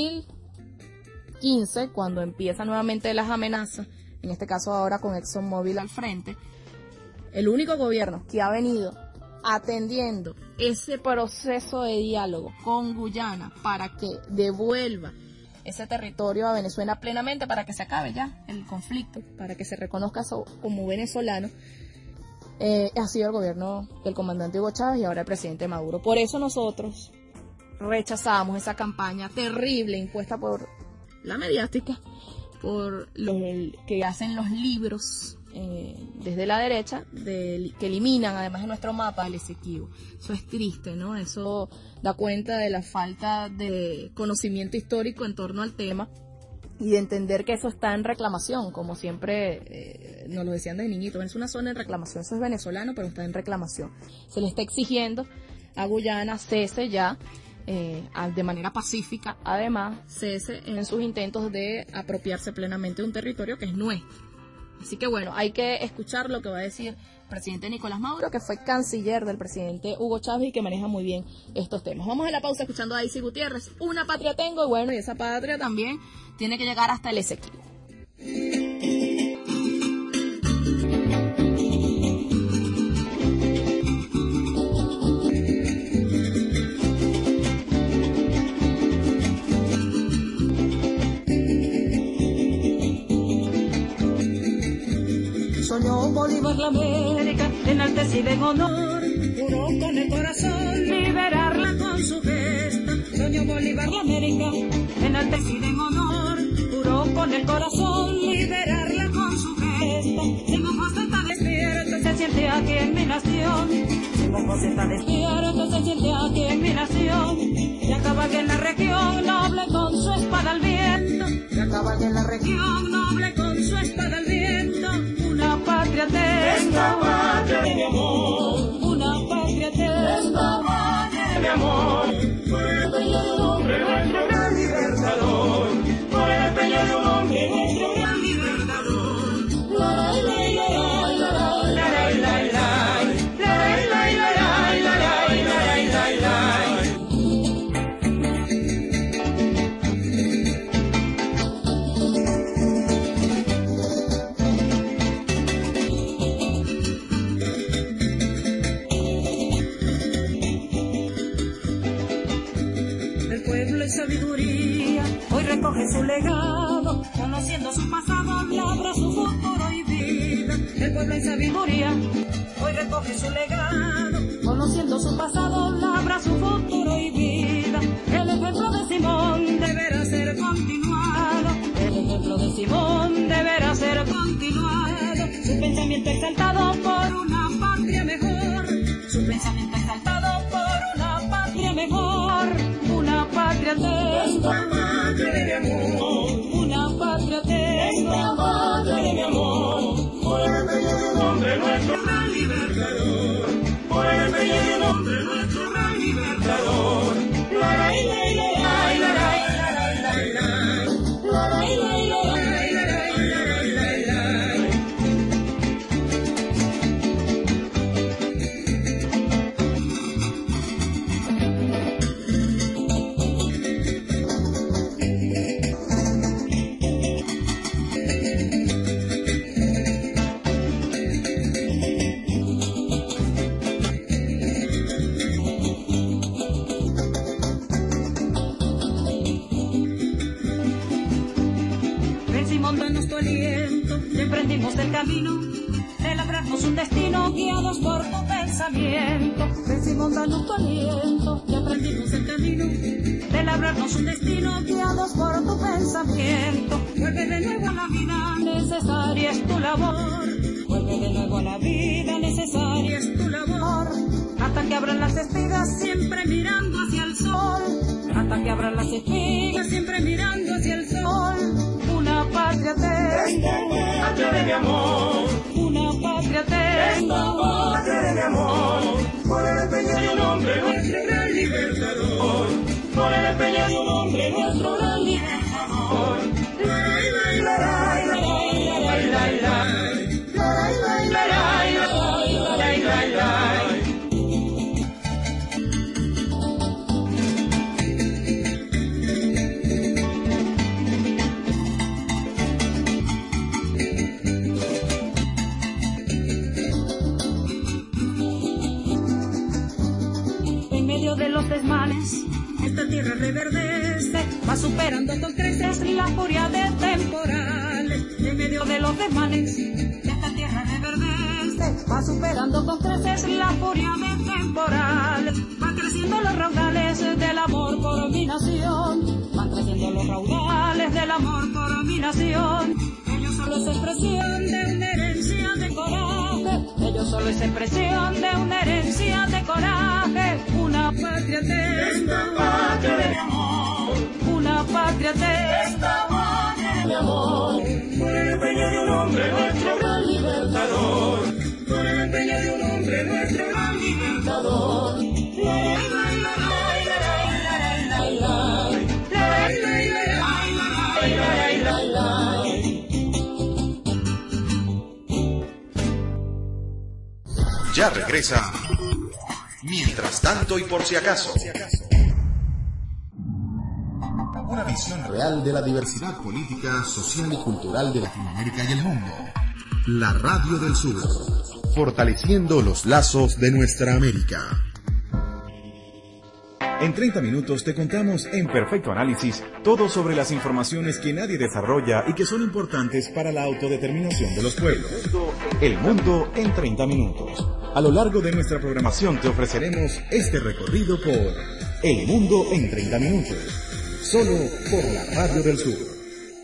2015, cuando empiezan nuevamente las amenazas, en este caso ahora con ExxonMobil al frente, el único gobierno que ha venido atendiendo ese proceso de diálogo con Guyana para que devuelva ese territorio a Venezuela plenamente, para que se acabe ya el conflicto, para que se reconozca como venezolano, ha sido el gobierno del comandante Hugo Chávez y ahora el presidente Maduro. Por eso nosotros rechazamos esa campaña terrible impuesta por la mediática, por los que hacen los libros desde la derecha, que eliminan además de nuestro mapa el Esequibo. Eso es triste, ¿no? Eso da cuenta de la falta de conocimiento histórico en torno al tema y de entender que eso está en reclamación, como siempre nos lo decían desde niñitos. Es una zona en reclamación, eso es venezolano, pero está en reclamación. Se le está exigiendo a Guyana cese ya, de manera pacífica, además, cese en sus intentos de apropiarse plenamente de un territorio que es nuestro. Así que bueno, hay que escuchar lo que va a decir el presidente Nicolás Maduro, que fue canciller del presidente Hugo Chávez y que maneja muy bien estos temas. Vamos a la pausa escuchando a Daisy Gutiérrez. Una patria tengo, y bueno, y esa patria también tiene que llegar hasta el Esequibo. Soñó Bolívar la América, enaltecida en honor, juró con el corazón liberarla con su gesta. Soñó Bolívar la América, enaltecida en honor, juró con el corazón liberarla con su gesta. Si Monjos está despierto, se siente aquí en mi nación. Si Monjos está despierto, se siente aquí en mi nación. Ya cabalga en la región noble con su espada al viento. Ya cabalga en la región noble con su espada al viento. Una patria tengo, esta patria de mi amor. Una patria tengo, esta patria de mi amor. Por el empeño de un hombre, nuestro gran libertador. Por el empeño de un hombre, nuestro gran libertador. La la la la la la la la la. Sabiduría, hoy recoge su legado, conociendo su pasado, labra su futuro y vida. El pueblo en sabiduría, hoy recoge su legado, conociendo su pasado, labra su futuro y vida. El ejemplo de Simón deberá ser continuado, el ejemplo de Simón deberá ser continuado. Su pensamiento exaltado por una patria mejor, su pensamiento exaltado por una patria mejor. Una patria tengo, esta patria de mi amor. Una patria tengo, esta patria de mi amor. Por el empeño de un hombre, nuestro gran libertador. Por el empeño de un hombre, nuestro gran libertador. La la la la la la la la la la Decimos danos tu aliento y emprendimos el camino de labrarnos un destino guiados por tu pensamiento. Decimos danos tu aliento y emprendimos el camino de labrarnos un destino guiados por tu pensamiento. Vuelve de nuevo a la vida, necesaria es tu labor. Vuelve de nuevo a la vida, necesaria es tu labor. Hasta que abran las espigas, siempre mirando hacia el sol. Hasta que abran las espigas, siempre mirando hacia el sol. Una patria patria de mi amor. Una patria patria de mi amor. Por el empeño de un hombre, nuestro gran libertador. Por el empeño de un hombre, nuestro gran libertador. En medio de los desmanes, esta tierra reverdece, va superando con creces la furia de temporales. En medio de los desmanes, esta tierra reverdece, va superando con creces la furia de temporales. Van creciendo los raudales del amor por mi nación, van creciendo los raudales del amor por mi nación. Ellos solo es expresión de una herencia de coraje, ellos solo es expresión de una herencia de coraje. Una patria de mi amor, una patria de mi amor. Por el empeño de un hombre, nuestro gran libertador. Por el empeño de un hombre, nuestro gran libertador. Ya regresa. Mientras tanto y por si acaso. Una visión real de la diversidad política, social y cultural de Latinoamérica y el mundo. La Radio del Sur. Fortaleciendo los lazos de nuestra América. En 30 minutos te contamos en perfecto análisis todo sobre las informaciones que nadie desarrolla y que son importantes para la autodeterminación de los pueblos. El mundo en 30 minutos. A lo largo de nuestra programación te ofreceremos este recorrido por El mundo en 30 minutos. Solo por la Radio del Sur.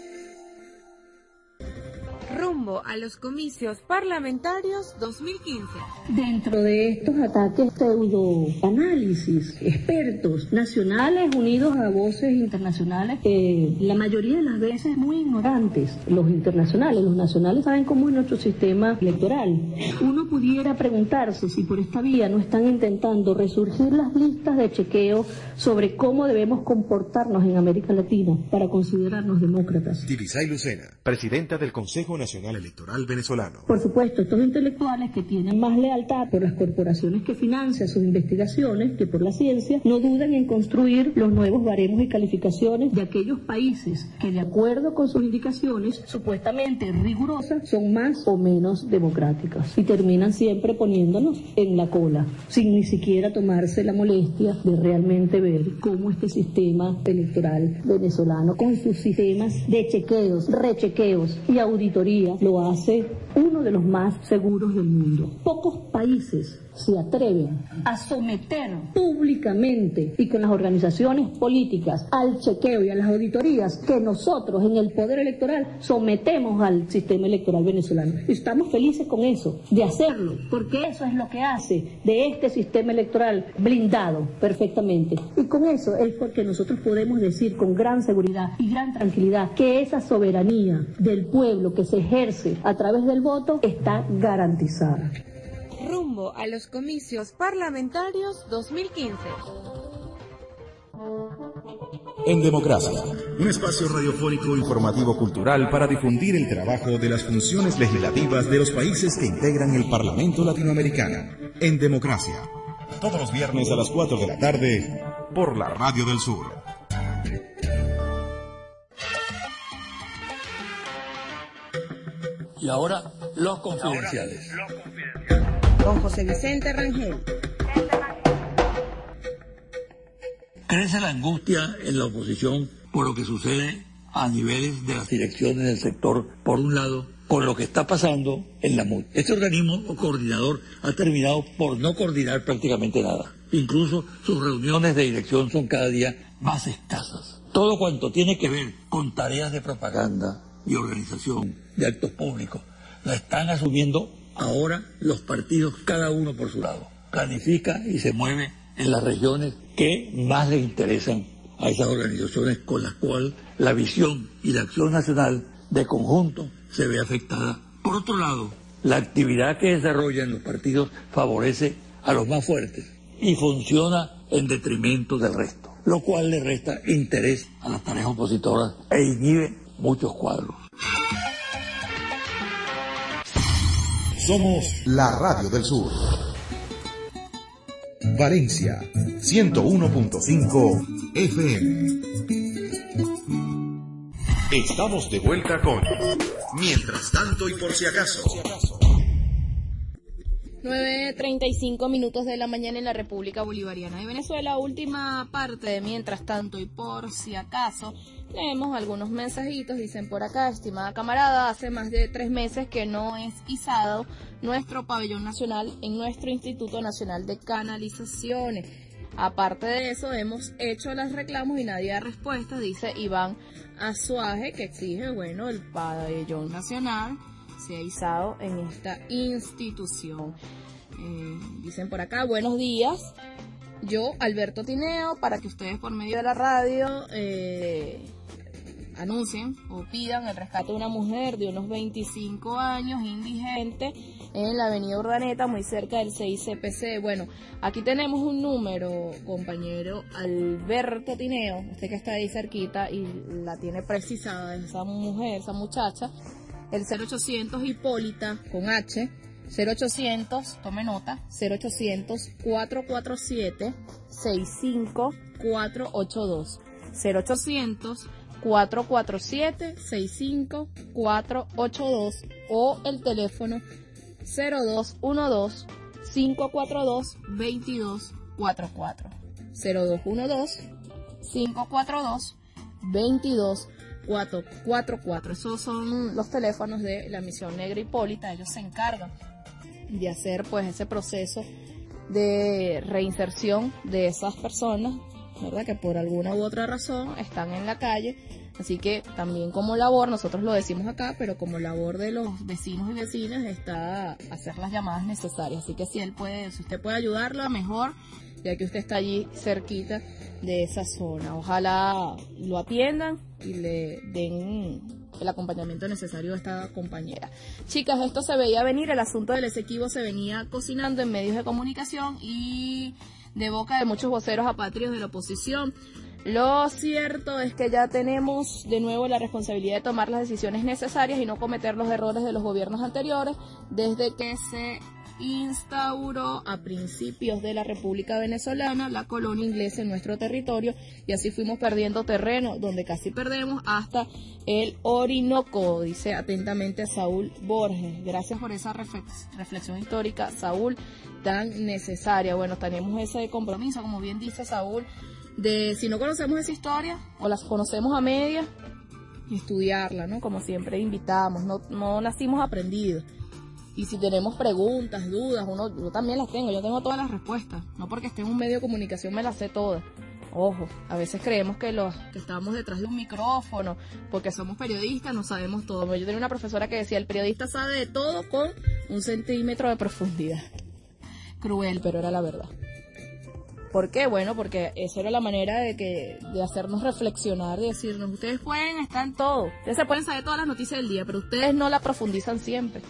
Rumbo a los comicios parlamentarios 2015. Dentro de estos ataques pseudoanálisis, expertos nacionales unidos a voces internacionales, la mayoría de las veces muy ignorantes, los internacionales. Los nacionales saben cómo es nuestro sistema electoral. Uno pudiera preguntarse si por esta vía no están intentando resurgir las listas de chequeo sobre cómo debemos comportarnos en América Latina para considerarnos demócratas. Tibisay Lucena, presidenta del Consejo Nacional Electoral Venezolano. Por supuesto, estos intelectuales que tienen más lealtad por las corporaciones que financian sus investigaciones que por la ciencia, no dudan en construir los nuevos baremos y calificaciones de aquellos países que, de acuerdo con sus indicaciones supuestamente rigurosas, son más o menos democráticas y terminan siempre poniéndonos en la cola, sin ni siquiera tomarse la molestia de realmente ver cómo este sistema electoral venezolano, con sus sistemas de chequeos, rechequeos y auditoría, lo hace uno de los más seguros del mundo. Pocos países se atreven a someter públicamente y con las organizaciones políticas al chequeo y a las auditorías que nosotros en el poder electoral sometemos al sistema electoral venezolano. Y estamos felices con eso, de hacerlo, porque eso es lo que hace de este sistema electoral blindado perfectamente. Y con eso es porque nosotros podemos decir con gran seguridad y gran tranquilidad que esa soberanía del pueblo que se ejerce a través del voto está garantizada. Rumbo a los comicios parlamentarios 2015. En Democracia, un espacio radiofónico informativo cultural para difundir el trabajo de las funciones legislativas de los países que integran el Parlamento Latinoamericano. En Democracia, todos los viernes a las 4 de la tarde, por la Radio del Sur. Y ahora, los confidenciales. Con José Vicente Rangel. Crece la angustia en la oposición por lo que sucede a niveles de las direcciones del sector, por un lado, con lo que está pasando en la MUD. Este organismo coordinador ha terminado por no coordinar prácticamente nada. Incluso sus reuniones de dirección son cada día más escasas. Todo cuanto tiene que ver con tareas de propaganda y organización de actos públicos la están asumiendo ahora los partidos, cada uno por su lado. Planifica y se mueve en las regiones que más le interesan a esas organizaciones, con las cuales la visión y la acción nacional de conjunto se ve afectada. Por otro lado, la actividad que desarrollan los partidos favorece a los más fuertes y funciona en detrimento del resto, lo cual le resta interés a las tareas opositoras e inhibe muchos cuadros. Somos la Radio del Sur. Valencia, 101.5 FM. Estamos de vuelta con Mientras tanto y por si acaso. 9:35 minutos de la mañana en la República Bolivariana de Venezuela. Última parte de Mientras tanto y por si acaso. Leemos algunos mensajitos. Dicen por acá: estimada camarada, hace más de 3 meses que no es izado nuestro pabellón nacional en nuestro Instituto Nacional de Canalizaciones. Aparte de eso, hemos hecho los reclamos y nadie da respuesta, dice Iván Azuaje, que exige, el pabellón nacional sea izado en esta institución. Dicen por acá: buenos días, yo, Alberto Tineo, para que ustedes por medio de la radio anuncien o pidan el rescate de una mujer de unos 25 años, indigente, en la avenida Urdaneta, muy cerca del CICPC. Bueno, aquí tenemos un número, compañero Alberto Tineo, usted que está ahí cerquita y la tiene precisada, esa mujer, esa muchacha, el 0800 Hipólita, con H, 0800, tome nota, 0800-447-65482, 0800-447-65482 o el teléfono 0212-542-2244, 0212-542-2244. Esos son los teléfonos de la Misión Negra Hipólita. Ellos se encargan de hacer ese proceso de reinserción de esas personas, ¿verdad?, que por alguna u otra razón están en la calle. Así que también como labor, nosotros lo decimos acá, pero como labor de los vecinos y vecinas está hacer las llamadas necesarias. Así que si usted puede ayudarla, mejor, ya que usted está allí cerquita de esa zona. Ojalá lo atiendan y le den el acompañamiento necesario a esta compañera. Chicas, esto se veía venir, el asunto del Esequibo se venía cocinando en medios de comunicación y de boca de muchos voceros apátridos de la oposición. Lo cierto es que ya tenemos de nuevo la responsabilidad de tomar las decisiones necesarias y no cometer los errores de los gobiernos anteriores desde que se instauró a principios de la República Venezolana la colonia inglesa en nuestro territorio, y así fuimos perdiendo terreno, donde casi perdemos hasta el Orinoco, dice atentamente Saúl Borges. Gracias por esa reflexión histórica, Saúl, tan necesaria. Bueno, tenemos ese compromiso, como bien dice Saúl, de si no conocemos esa historia o las conocemos a medias, estudiarla, ¿no? Como siempre invitamos, no nacimos aprendidos. Y si tenemos preguntas, dudas, yo también las tengo, yo tengo todas las respuestas. No porque esté en un medio de comunicación me las sé todas. Ojo, a veces creemos que los que estamos detrás de un micrófono, porque somos periodistas, no sabemos todo. Yo tenía una profesora que decía: el periodista sabe de todo con 1 centímetro de profundidad. Cruel, pero era la verdad. ¿Por qué? Bueno, porque esa era la manera de hacernos reflexionar, de decirnos: ustedes pueden estar en todo, ustedes se pueden saber todas las noticias del día, pero ustedes no la profundizan siempre.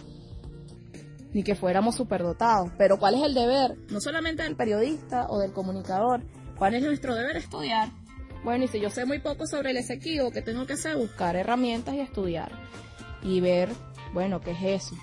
Ni que fuéramos superdotados. Pero ¿cuál es el deber? No solamente del periodista o del comunicador. ¿Cuál es nuestro deber? Estudiar. Bueno, y si yo sé muy poco sobre el Esequibo, ¿qué tengo que hacer? Buscar herramientas y estudiar. Y ver, ¿qué es eso?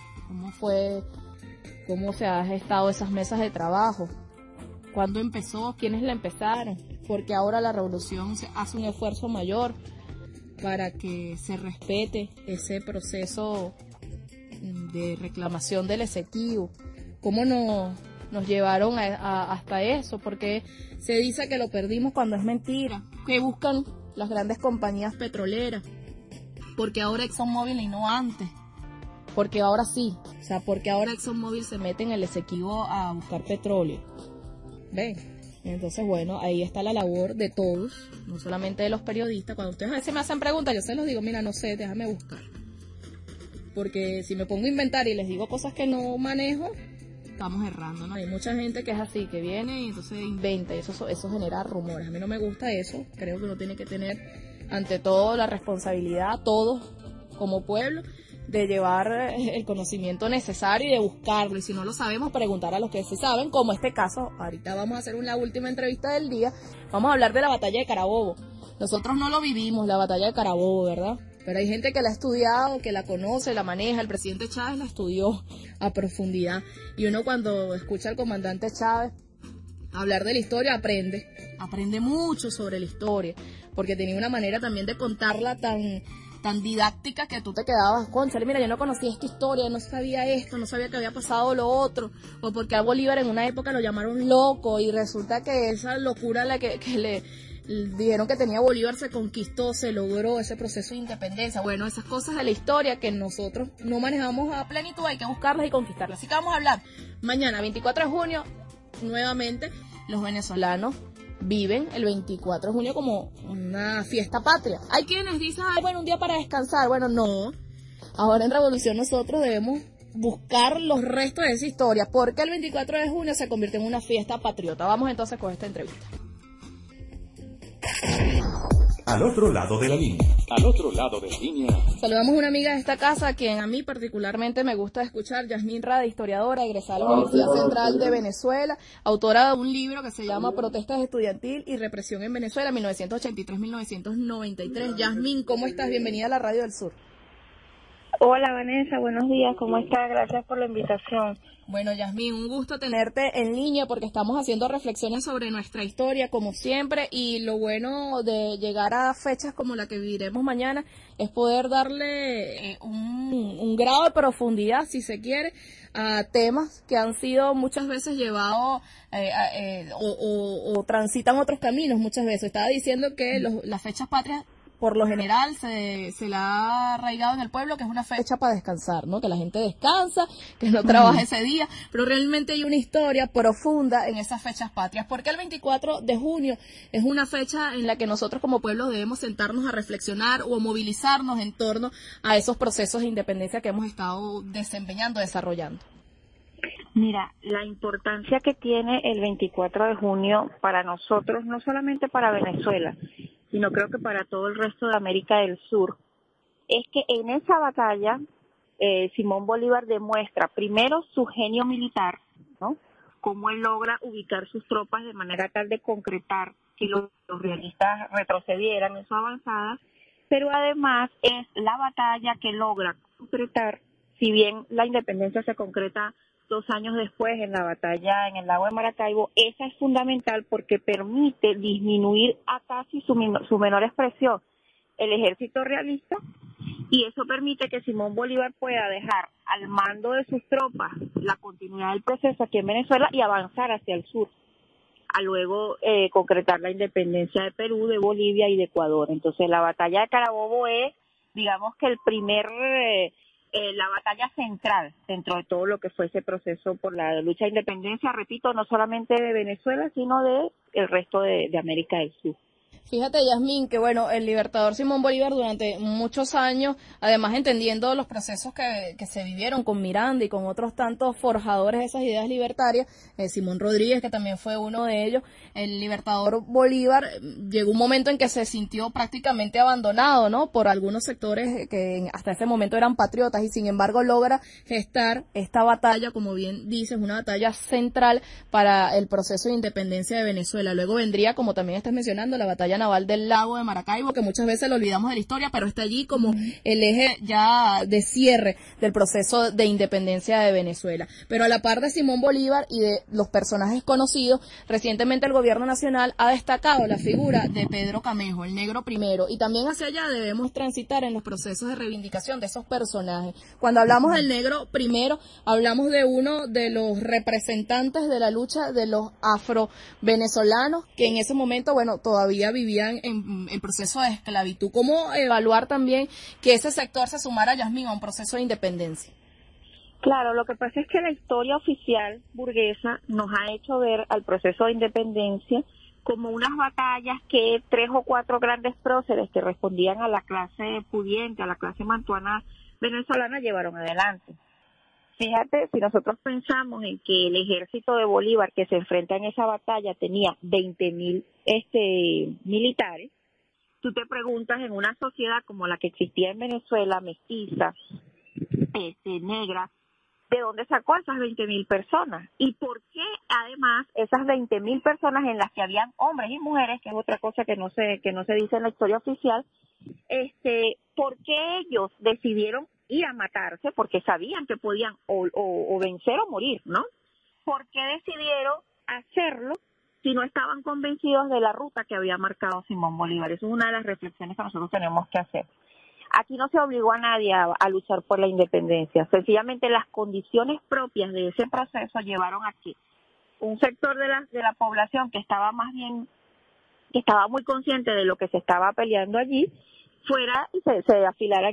¿Cómo se han gestado esas mesas de trabajo? ¿Cuándo empezó? ¿Quiénes la empezaron? Porque ahora la revolución hace un esfuerzo mayor para que se respete ese proceso de reclamación del Esequibo. ¿Cómo nos llevaron hasta eso? Porque se dice que lo perdimos cuando es mentira. ¿Qué buscan las grandes compañías petroleras? porque ahora ExxonMobil y no antes, porque ahora sí, o sea, porque ahora ExxonMobil se mete en el Esequibo a buscar petróleo, ¿ven? Entonces, bueno, ahí está la labor de todos, no solamente de los periodistas. Cuando ustedes a veces me hacen preguntas, yo se los digo, mira, no sé, déjame buscar, porque si me pongo a inventar y les digo cosas que no manejo, estamos errando, ¿no? Hay mucha gente que es así, que viene y entonces inventa, y eso genera rumores. A mí no me gusta eso, creo que uno tiene que tener ante todo la responsabilidad, todos como pueblo, de llevar el conocimiento necesario y de buscarlo, y si no lo sabemos, preguntar a los que sí saben, como este caso. Ahorita vamos a hacer la última entrevista del día, vamos a hablar de la batalla de Carabobo. Nosotros no lo vivimos, la batalla de Carabobo, ¿verdad? Pero hay gente que la ha estudiado, que la conoce, la maneja. El presidente Chávez la estudió a profundidad. Y uno cuando escucha al comandante Chávez hablar de la historia, aprende mucho sobre la historia. Porque tenía una manera también de contarla tan didáctica que tú te quedabas, cónchale, mira, yo no conocía esta historia, no sabía esto, no sabía que había pasado lo otro. O porque a Bolívar en una época lo llamaron loco y resulta que esa locura la que le dijeron que tenía Bolívar se conquistó, se logró ese proceso de independencia. Bueno, esas cosas de la historia que nosotros no manejamos a plenitud, hay que buscarlas y conquistarlas. Así que vamos a hablar mañana, 24 de junio, nuevamente, los venezolanos viven el 24 de junio como una fiesta patria. Hay quienes dicen, ay, bueno, un día para descansar. Bueno, no. Ahora en Revolución nosotros debemos buscar los restos de esa historia, porque el 24 de junio se convierte en una fiesta patriota. Vamos entonces con esta entrevista. Al otro lado de la línea. Saludamos a una amiga de esta casa, a quien a mí particularmente me gusta escuchar, Yasmín Rada, historiadora, egresada de la Universidad Central de Venezuela, autora de un libro que se llama Protestas Estudiantil y Represión en Venezuela, 1983-1993. Yasmín, ¿cómo estás? Bienvenida a la Radio del Sur. Hola Vanessa, buenos días, ¿cómo estás? Gracias por la invitación. Bueno, Yasmín, un gusto tenerte en línea porque estamos haciendo reflexiones sobre nuestra historia, como siempre, y lo bueno de llegar a fechas como la que viviremos mañana es poder darle un grado de profundidad, si se quiere, a temas que han sido muchas veces llevados o transitan otros caminos muchas veces. Estaba diciendo que las fechas patrias, por lo general, se la ha arraigado en el pueblo que es una fecha para descansar, ¿no? Que la gente descansa, que no trabaja ese día, pero realmente hay una historia profunda en esas fechas patrias. Porque el 24 de junio es una fecha en la que nosotros como pueblo debemos sentarnos a reflexionar o movilizarnos en torno a esos procesos de independencia que hemos estado desempeñando, desarrollando. Mira, la importancia que tiene el 24 de junio para nosotros, no solamente para Venezuela, sino creo que para todo el resto de América del Sur, es que en esa batalla Simón Bolívar demuestra primero su genio militar, ¿no? Cómo él logra ubicar sus tropas de manera tal de concretar que los realistas retrocedieran en su avanzada, pero además es la batalla que logra concretar, si bien la independencia se concreta 2 años después en la batalla en el lago de Maracaibo, esa es fundamental porque permite disminuir a casi su menor expresión el ejército realista, y eso permite que Simón Bolívar pueda dejar al mando de sus tropas la continuidad del proceso aquí en Venezuela y avanzar hacia el sur, a luego concretar la independencia de Perú, de Bolivia y de Ecuador. Entonces la batalla de Carabobo es, digamos que la batalla central dentro de todo lo que fue ese proceso por la lucha de independencia, repito, no solamente de Venezuela, sino de el resto de América del Sur. Fíjate, Yasmín, que bueno, el libertador Simón Bolívar durante muchos años, además entendiendo los procesos que se vivieron con Miranda y con otros tantos forjadores de esas ideas libertarias, Simón Rodríguez, que también fue uno de ellos, el libertador Bolívar llegó un momento en que se sintió prácticamente abandonado, ¿no? Por algunos sectores que hasta ese momento eran patriotas, y sin embargo logra gestar esta batalla, como bien dices, una batalla central para el proceso de independencia de Venezuela. Luego vendría, como también estás mencionando, la batalla naval del lago de Maracaibo, que muchas veces lo olvidamos de la historia, pero está allí como el eje ya de cierre del proceso de independencia de Venezuela. Pero a la par de Simón Bolívar y de los personajes conocidos, recientemente el gobierno nacional ha destacado la figura de Pedro Camejo, el negro primero, y también hacia allá debemos transitar en los procesos de reivindicación de esos personajes. Cuando hablamos del negro primero, hablamos de uno de los representantes de la lucha de los afro-venezolanos, que en ese momento, bueno, todavía todavía vivían en proceso de esclavitud. ¿Cómo evaluar también que ese sector se sumara, Yasmín, a un proceso de independencia? Claro, lo que pasa es que la historia oficial burguesa nos ha hecho ver al proceso de independencia como unas batallas que 3 o 4 grandes próceres que respondían a la clase pudiente, a la clase mantuana venezolana, llevaron adelante. Fíjate, si nosotros pensamos en que el ejército de Bolívar que se enfrenta en esa batalla tenía 20.000 militares, tú te preguntas en una sociedad como la que existía en Venezuela, mestiza, negra, ¿de dónde sacó esas 20.000 personas? ¿Y por qué, además, esas 20.000 personas en las que habían hombres y mujeres, que es otra cosa que no se dice en la historia oficial, por qué ellos decidieron ir a matarse? Porque sabían que podían o vencer o morir, ¿no? ¿Por qué decidieron hacerlo si no estaban convencidos de la ruta que había marcado Simón Bolívar? Eso es una de las reflexiones que nosotros tenemos que hacer. Aquí no se obligó a nadie a luchar por la independencia. Sencillamente las condiciones propias de ese proceso llevaron a que un sector de la población que estaba muy consciente de lo que se estaba peleando allí, fuera y se afilara en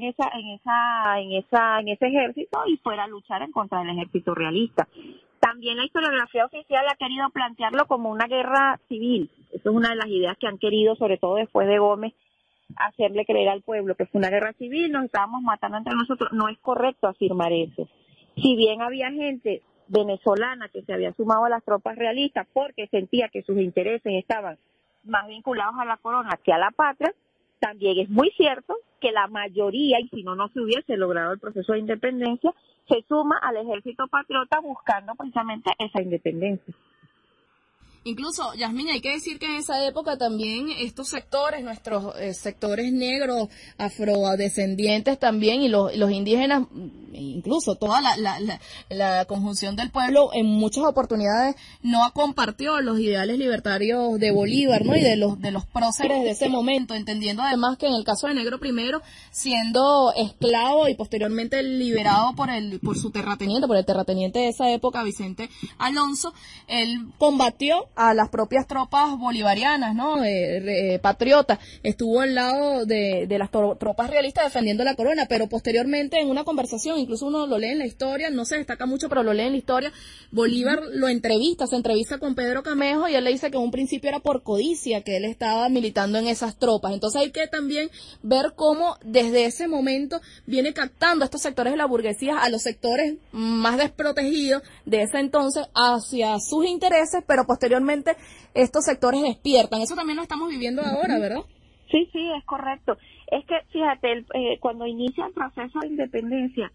ese ejército y fuera a luchar en contra del ejército realista. También la historiografía oficial ha querido plantearlo como una guerra civil. Eso es una de las ideas que han querido, sobre todo después de Gómez, hacerle creer al pueblo que fue una guerra civil, nos estábamos matando entre nosotros. No es correcto afirmar eso. Si bien había gente venezolana que se había sumado a las tropas realistas porque sentía que sus intereses estaban más vinculados a la corona que a la patria, también es muy cierto que la mayoría, y si no se hubiese logrado el proceso de independencia, se suma al ejército patriota buscando precisamente esa independencia. Incluso, Yasmín, hay que decir que en esa época también estos sectores, nuestros sectores negros, afrodescendientes también, y los indígenas, incluso toda la conjunción del pueblo, en muchas oportunidades no compartió los ideales libertarios de Bolívar, ¿no? Y de los próceres de ese momento, entendiendo además que en el caso de Negro primero, siendo esclavo y posteriormente liberado por su terrateniente, por el terrateniente de esa época, Vicente Alonso, él combatió a las propias tropas bolivarianas, ¿no? Patriotas. Estuvo al lado de las tropas realistas defendiendo la corona, pero posteriormente en una conversación, incluso uno lo lee en la historia, no se destaca mucho, pero lo lee en la historia, Bolívar se entrevista con Pedro Camejo y él le dice que en un principio era por codicia que él estaba militando en esas tropas. Entonces hay que también ver cómo desde ese momento viene captando a estos sectores de la burguesía, a los sectores más desprotegidos de ese entonces hacia sus intereses, pero posteriormente estos sectores despiertan. Eso también lo estamos viviendo ahora, ¿verdad? Sí, es correcto. Es que, fíjate, cuando inicia el proceso de independencia,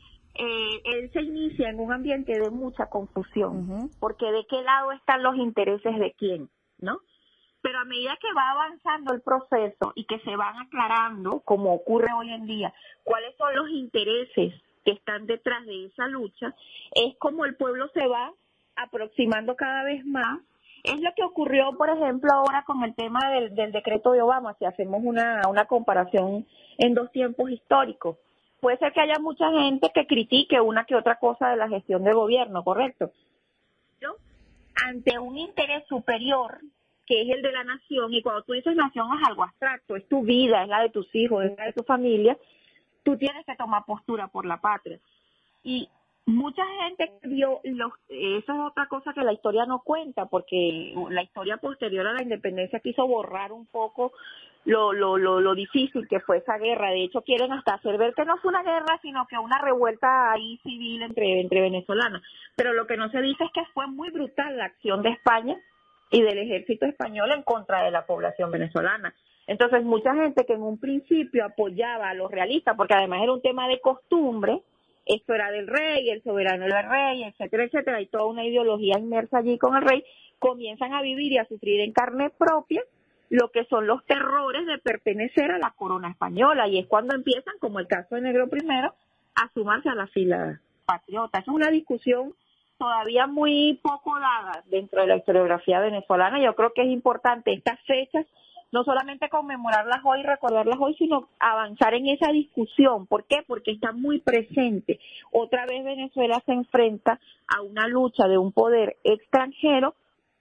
él se inicia en un ambiente de mucha confusión, porque de qué lado están los intereses de quién, ¿no? Pero a medida que va avanzando el proceso y que se van aclarando, como ocurre hoy en día, cuáles son los intereses que están detrás de esa lucha, es como el pueblo se va aproximando cada vez más. Es lo que ocurrió, por ejemplo, ahora con el tema del decreto de Obama, si hacemos una comparación en dos tiempos históricos. Puede ser que haya mucha gente que critique una que otra cosa de la gestión de gobierno, ¿correcto? Pero ante un interés superior, que es el de la nación, y cuando tú dices nación es algo abstracto, es tu vida, es la de tus hijos, es la de tu familia, tú tienes que tomar postura por la patria. Y mucha gente vio eso es otra cosa que la historia no cuenta, porque la historia posterior a la independencia quiso borrar un poco lo difícil que fue esa guerra. De hecho, quieren hasta hacer ver que no fue una guerra, sino que una revuelta ahí civil entre venezolanos. Pero lo que no se dice es que fue muy brutal la acción de España y del ejército español en contra de la población venezolana. Entonces, mucha gente que en un principio apoyaba a los realistas, porque además era un tema de costumbre, esto era del rey, el soberano era el rey, etcétera, etcétera, hay toda una ideología inmersa allí con el rey, comienzan a vivir y a sufrir en carne propia lo que son los terrores de pertenecer a la corona española, y es cuando empiezan, como el caso de Negro primero, a sumarse a la fila patriota. Es una discusión todavía muy poco dada dentro de la historiografía venezolana. Yo creo que es importante estas fechas, no solamente conmemorarlas hoy, recordarlas hoy, sino avanzar en esa discusión. ¿Por qué? Porque está muy presente. Otra vez Venezuela se enfrenta a una lucha de un poder extranjero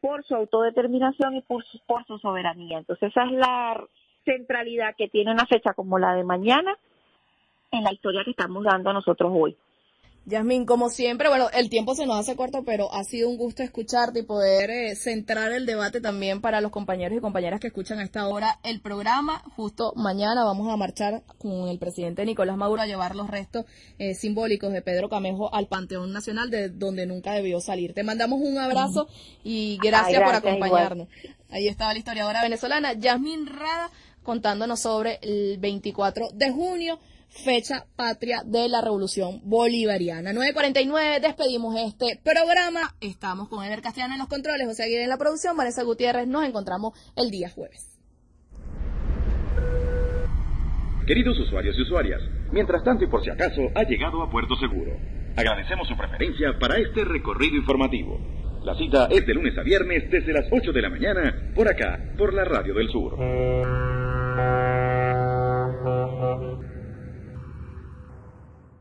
por su autodeterminación y por su soberanía. Entonces esa es la centralidad que tiene una fecha como la de mañana en la historia que estamos dando nosotros hoy. Yasmín, como siempre, bueno, el tiempo se nos hace corto, pero ha sido un gusto escucharte y poder centrar el debate también para los compañeros y compañeras que escuchan a esta hora el programa. Justo mañana vamos a marchar con el presidente Nicolás Maduro a llevar los restos simbólicos de Pedro Camejo al Panteón Nacional, de donde nunca debió salir. Te mandamos un abrazo y gracias por acompañarnos. Igual. Ahí estaba la historiadora venezolana Yasmín Rada contándonos sobre el 24 de junio, fecha patria de la Revolución Bolivariana. 9:49, despedimos este programa. Estamos con Eder Castellano en los controles, José Aguirre en la producción, Vanessa Gutiérrez. Nos encontramos el día jueves. Queridos usuarios y usuarias, mientras tanto y por si acaso, ha llegado a Puerto Seguro. Agradecemos su preferencia para este recorrido informativo. La cita es de lunes a viernes desde las 8 de la mañana, por acá, por la Radio del Sur.